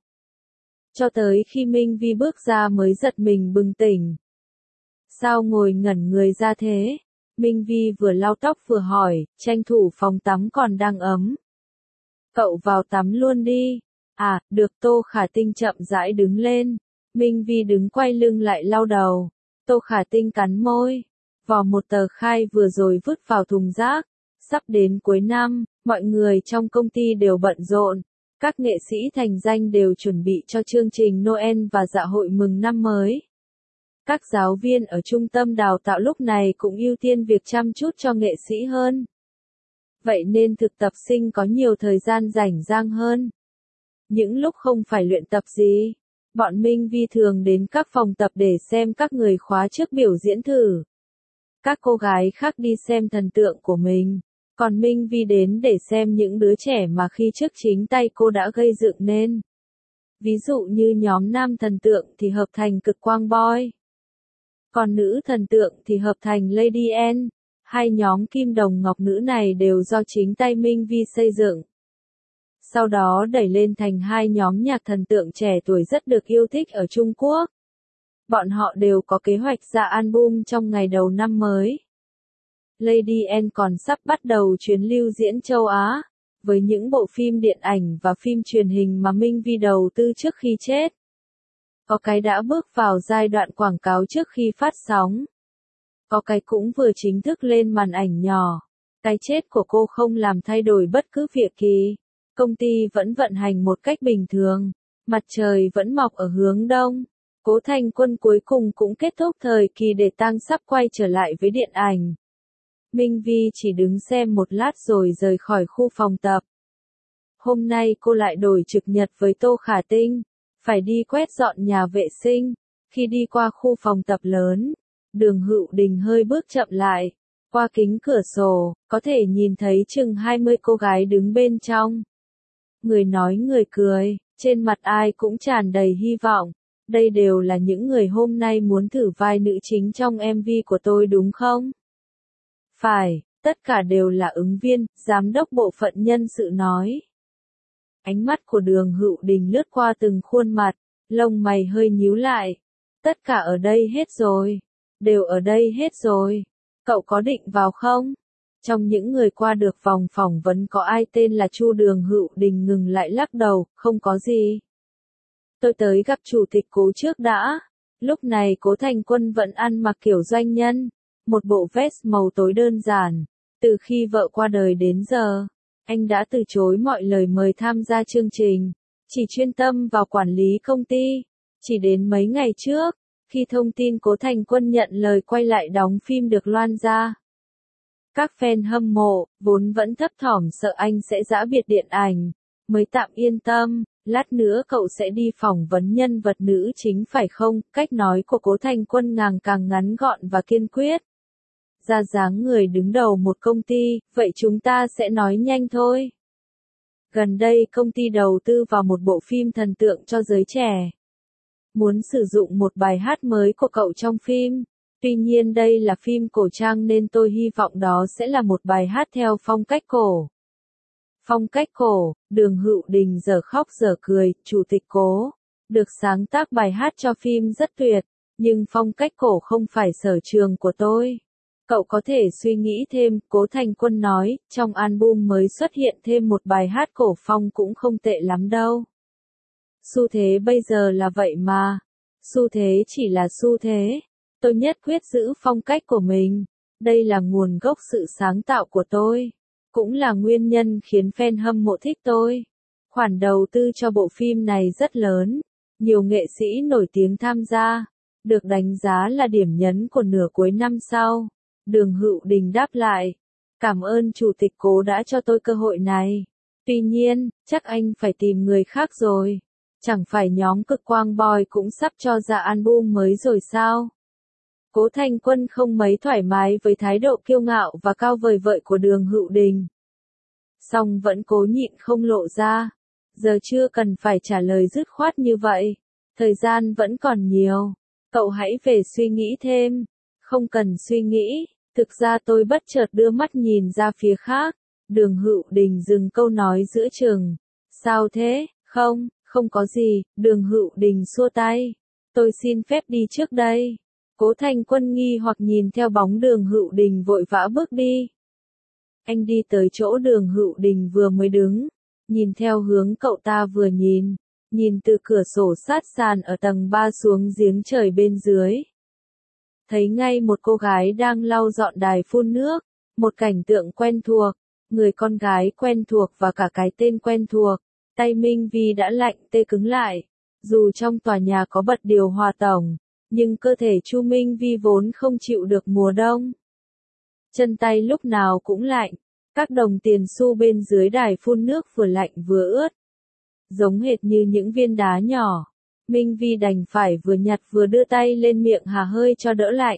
Cho tới khi Minh Vi bước ra mới giật mình bừng tỉnh. Sao ngồi ngẩn người ra thế? Minh Vi vừa lau tóc vừa hỏi, tranh thủ phòng tắm còn đang ấm. Cậu vào tắm luôn đi. À, được. Tô Khả Tinh chậm rãi đứng lên. Minh Vi đứng quay lưng lại lau đầu. Tô Khả Tinh cắn môi. Vò một tờ khai vừa rồi vứt vào thùng rác. Sắp đến cuối năm, mọi người trong công ty đều bận rộn. Các nghệ sĩ thành danh đều chuẩn bị cho chương trình Noel và dạ hội mừng năm mới. Các giáo viên ở trung tâm đào tạo lúc này cũng ưu tiên việc chăm chút cho nghệ sĩ hơn. Vậy nên thực tập sinh có nhiều thời gian rảnh rang hơn. Những lúc không phải luyện tập gì, bọn Minh Vi thường đến các phòng tập để xem các người khóa trước biểu diễn thử. Các cô gái khác đi xem thần tượng của mình, còn Minh Vi đến để xem những đứa trẻ mà khi trước chính tay cô đã gây dựng nên. Ví dụ như nhóm nam thần tượng thì hợp thành Cực Quang Boy, còn nữ thần tượng thì hợp thành Lady N. Hai nhóm kim đồng ngọc nữ này đều do chính tay Minh Vi xây dựng. Sau đó đẩy lên thành hai nhóm nhạc thần tượng trẻ tuổi rất được yêu thích ở Trung Quốc. Bọn họ đều có kế hoạch ra album trong ngày đầu năm mới. Lady N còn sắp bắt đầu chuyến lưu diễn châu Á, với những bộ phim điện ảnh và phim truyền hình mà Minh Vi đầu tư trước khi chết. Có cái đã bước vào giai đoạn quảng cáo trước khi phát sóng. Có cái cũng vừa chính thức lên màn ảnh nhỏ. Cái chết của cô không làm thay đổi bất cứ việc gì. Công ty vẫn vận hành một cách bình thường. Mặt trời vẫn mọc ở hướng đông. Cố Thành Quân cuối cùng cũng kết thúc thời kỳ để tang sắp quay trở lại với điện ảnh. Minh Vi chỉ đứng xem một lát rồi rời khỏi khu phòng tập. Hôm nay cô lại đổi trực nhật với Tô Khả Tinh. Phải đi quét dọn nhà vệ sinh. Khi đi qua khu phòng tập lớn, Đường Hữu Đình hơi bước chậm lại. Qua kính cửa sổ, có thể nhìn thấy chừng 20 cô gái đứng bên trong. Người nói người cười, trên mặt ai cũng tràn đầy hy vọng. Đây đều là những người hôm nay muốn thử vai nữ chính trong MV của tôi đúng không? Phải, tất cả đều là ứng viên, giám đốc bộ phận nhân sự nói. Ánh mắt của Đường Hữu Đình lướt qua từng khuôn mặt, lông mày hơi nhíu lại. Tất cả ở đây hết rồi. Đều ở đây hết rồi. Cậu có định vào không? Trong những người qua được vòng phỏng vấn có ai tên là Chu? Đường Hữu Đình ngừng lại lắc đầu, không có gì. Tôi tới gặp chủ tịch Cố trước đã. Lúc này Cố Thành Quân vẫn ăn mặc kiểu doanh nhân, một bộ vest màu tối đơn giản. Từ khi vợ qua đời đến giờ, anh đã từ chối mọi lời mời tham gia chương trình, chỉ chuyên tâm vào quản lý công ty. Chỉ đến mấy ngày trước, khi thông tin Cố Thành Quân nhận lời quay lại đóng phim được loan ra, các fan hâm mộ, vốn vẫn thấp thỏm sợ anh sẽ giã biệt điện ảnh, mới tạm yên tâm, lát nữa cậu sẽ đi phỏng vấn nhân vật nữ chính phải không? Cách nói của Cố Thành Quân càng ngắn gọn và kiên quyết. Ra dáng người đứng đầu một công ty, vậy chúng ta sẽ nói nhanh thôi. Gần đây công ty đầu tư vào một bộ phim thần tượng cho giới trẻ. Muốn sử dụng một bài hát mới của cậu trong phim. Tuy nhiên đây là phim cổ trang nên tôi hy vọng đó sẽ là một bài hát theo phong cách cổ. Phong cách cổ, Đường Hữu Đình giờ khóc giờ cười, chủ tịch Cố. Được sáng tác bài hát cho phim rất tuyệt, nhưng phong cách cổ không phải sở trường của tôi. Cậu có thể suy nghĩ thêm, Cố Thành Quân nói, trong album mới xuất hiện thêm một bài hát cổ phong cũng không tệ lắm đâu. Xu thế bây giờ là vậy mà. Xu thế chỉ là xu thế. Tôi nhất quyết giữ phong cách của mình. Đây là nguồn gốc sự sáng tạo của tôi. Cũng là nguyên nhân khiến fan hâm mộ thích tôi. Khoản đầu tư cho bộ phim này rất lớn. Nhiều nghệ sĩ nổi tiếng tham gia. Được đánh giá là điểm nhấn của nửa cuối năm sau. Đường Hữu Đình đáp lại. Cảm ơn chủ tịch Cố đã cho tôi cơ hội này. Tuy nhiên, chắc anh phải tìm người khác rồi. Chẳng phải nhóm Cực Quang Boy cũng sắp cho ra album mới rồi sao? Cố Thành Quân không mấy thoải mái với thái độ kiêu ngạo và cao vời vợi của Đường Hữu Đình. Song vẫn cố nhịn không lộ ra. Giờ chưa cần phải trả lời dứt khoát như vậy. Thời gian vẫn còn nhiều. Cậu hãy về suy nghĩ thêm. Không cần suy nghĩ. Thực ra tôi bất chợt đưa mắt nhìn ra phía khác. Đường Hữu Đình dừng câu nói giữa chừng. Sao thế? Không có gì. Đường Hữu Đình xua tay. Tôi xin phép đi trước đây. Cố Thành Quân nghi hoặc nhìn theo bóng Đường Hữu Đình vội vã bước đi. Anh đi tới chỗ Đường Hữu Đình vừa mới đứng, nhìn theo hướng cậu ta vừa nhìn từ cửa sổ sát sàn ở tầng 3 xuống giếng trời bên dưới. Thấy ngay một cô gái đang lau dọn đài phun nước, một cảnh tượng quen thuộc, người con gái quen thuộc và cả cái tên quen thuộc. Tay Minh Vi đã lạnh tê cứng lại. Dù trong tòa nhà có bật điều hòa tổng, nhưng cơ thể Chu Minh Vi vốn không chịu được mùa đông. Chân tay lúc nào cũng lạnh, các đồng tiền xu bên dưới đài phun nước vừa lạnh vừa ướt. Giống hệt như những viên đá nhỏ. Minh Vi đành phải vừa nhặt vừa đưa tay lên miệng hả hơi cho đỡ lạnh.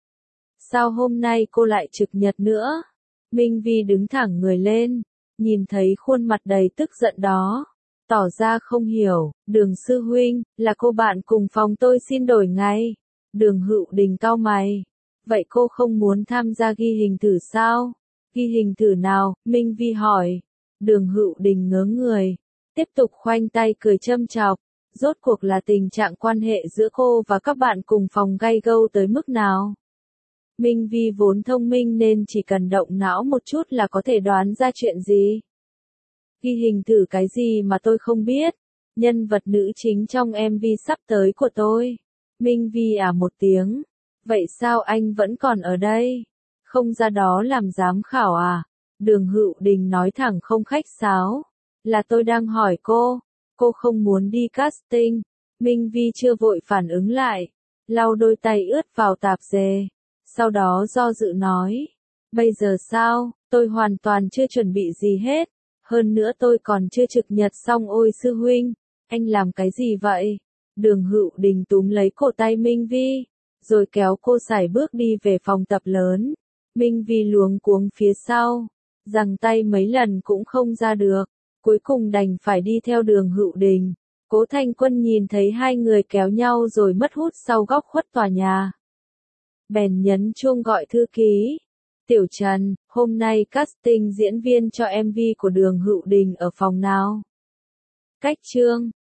Sao hôm nay cô lại trực nhật nữa? Minh Vi đứng thẳng người lên, nhìn thấy khuôn mặt đầy tức giận đó. Tỏ ra không hiểu, Đường sư huynh, là cô bạn cùng phòng tôi xin đổi ngay. Đường Hữu Đình cau mày. Vậy cô không muốn tham gia ghi hình thử sao? Ghi hình thử nào? Minh Vi hỏi. Đường Hữu Đình ngớ người. Tiếp tục khoanh tay cười châm chọc. Rốt cuộc là tình trạng quan hệ giữa cô và các bạn cùng phòng gay gâu tới mức nào? Minh Vi vốn thông minh nên chỉ cần động não một chút là có thể đoán ra chuyện gì. Ghi hình thử cái gì mà tôi không biết. Nhân vật nữ chính trong MV sắp tới của tôi. Minh Vi một tiếng. Vậy sao anh vẫn còn ở đây? Không ra đó làm giám khảo à? Đường Hữu Đình nói thẳng không khách sáo. Là tôi đang hỏi cô. Cô không muốn đi casting. Minh Vi chưa vội phản ứng lại. Lau đôi tay ướt vào tạp dề. Sau đó do dự nói. Bây giờ sao? Tôi hoàn toàn chưa chuẩn bị gì hết. Hơn nữa tôi còn chưa trực nhật xong. Ôi sư huynh, anh làm cái gì vậy? Đường Hữu Đình túm lấy cổ tay Minh Vi, rồi kéo cô sải bước đi về phòng tập lớn. Minh Vi luống cuống phía sau, giằng tay mấy lần cũng không ra được. Cuối cùng đành phải đi theo Đường Hữu Đình. Cố Thanh Quân nhìn thấy hai người kéo nhau rồi mất hút sau góc khuất tòa nhà. Bèn nhấn chuông gọi thư ký. Tiểu Trần, hôm nay casting diễn viên cho MV của Đường Hữu Đình ở phòng nào? Cách chương.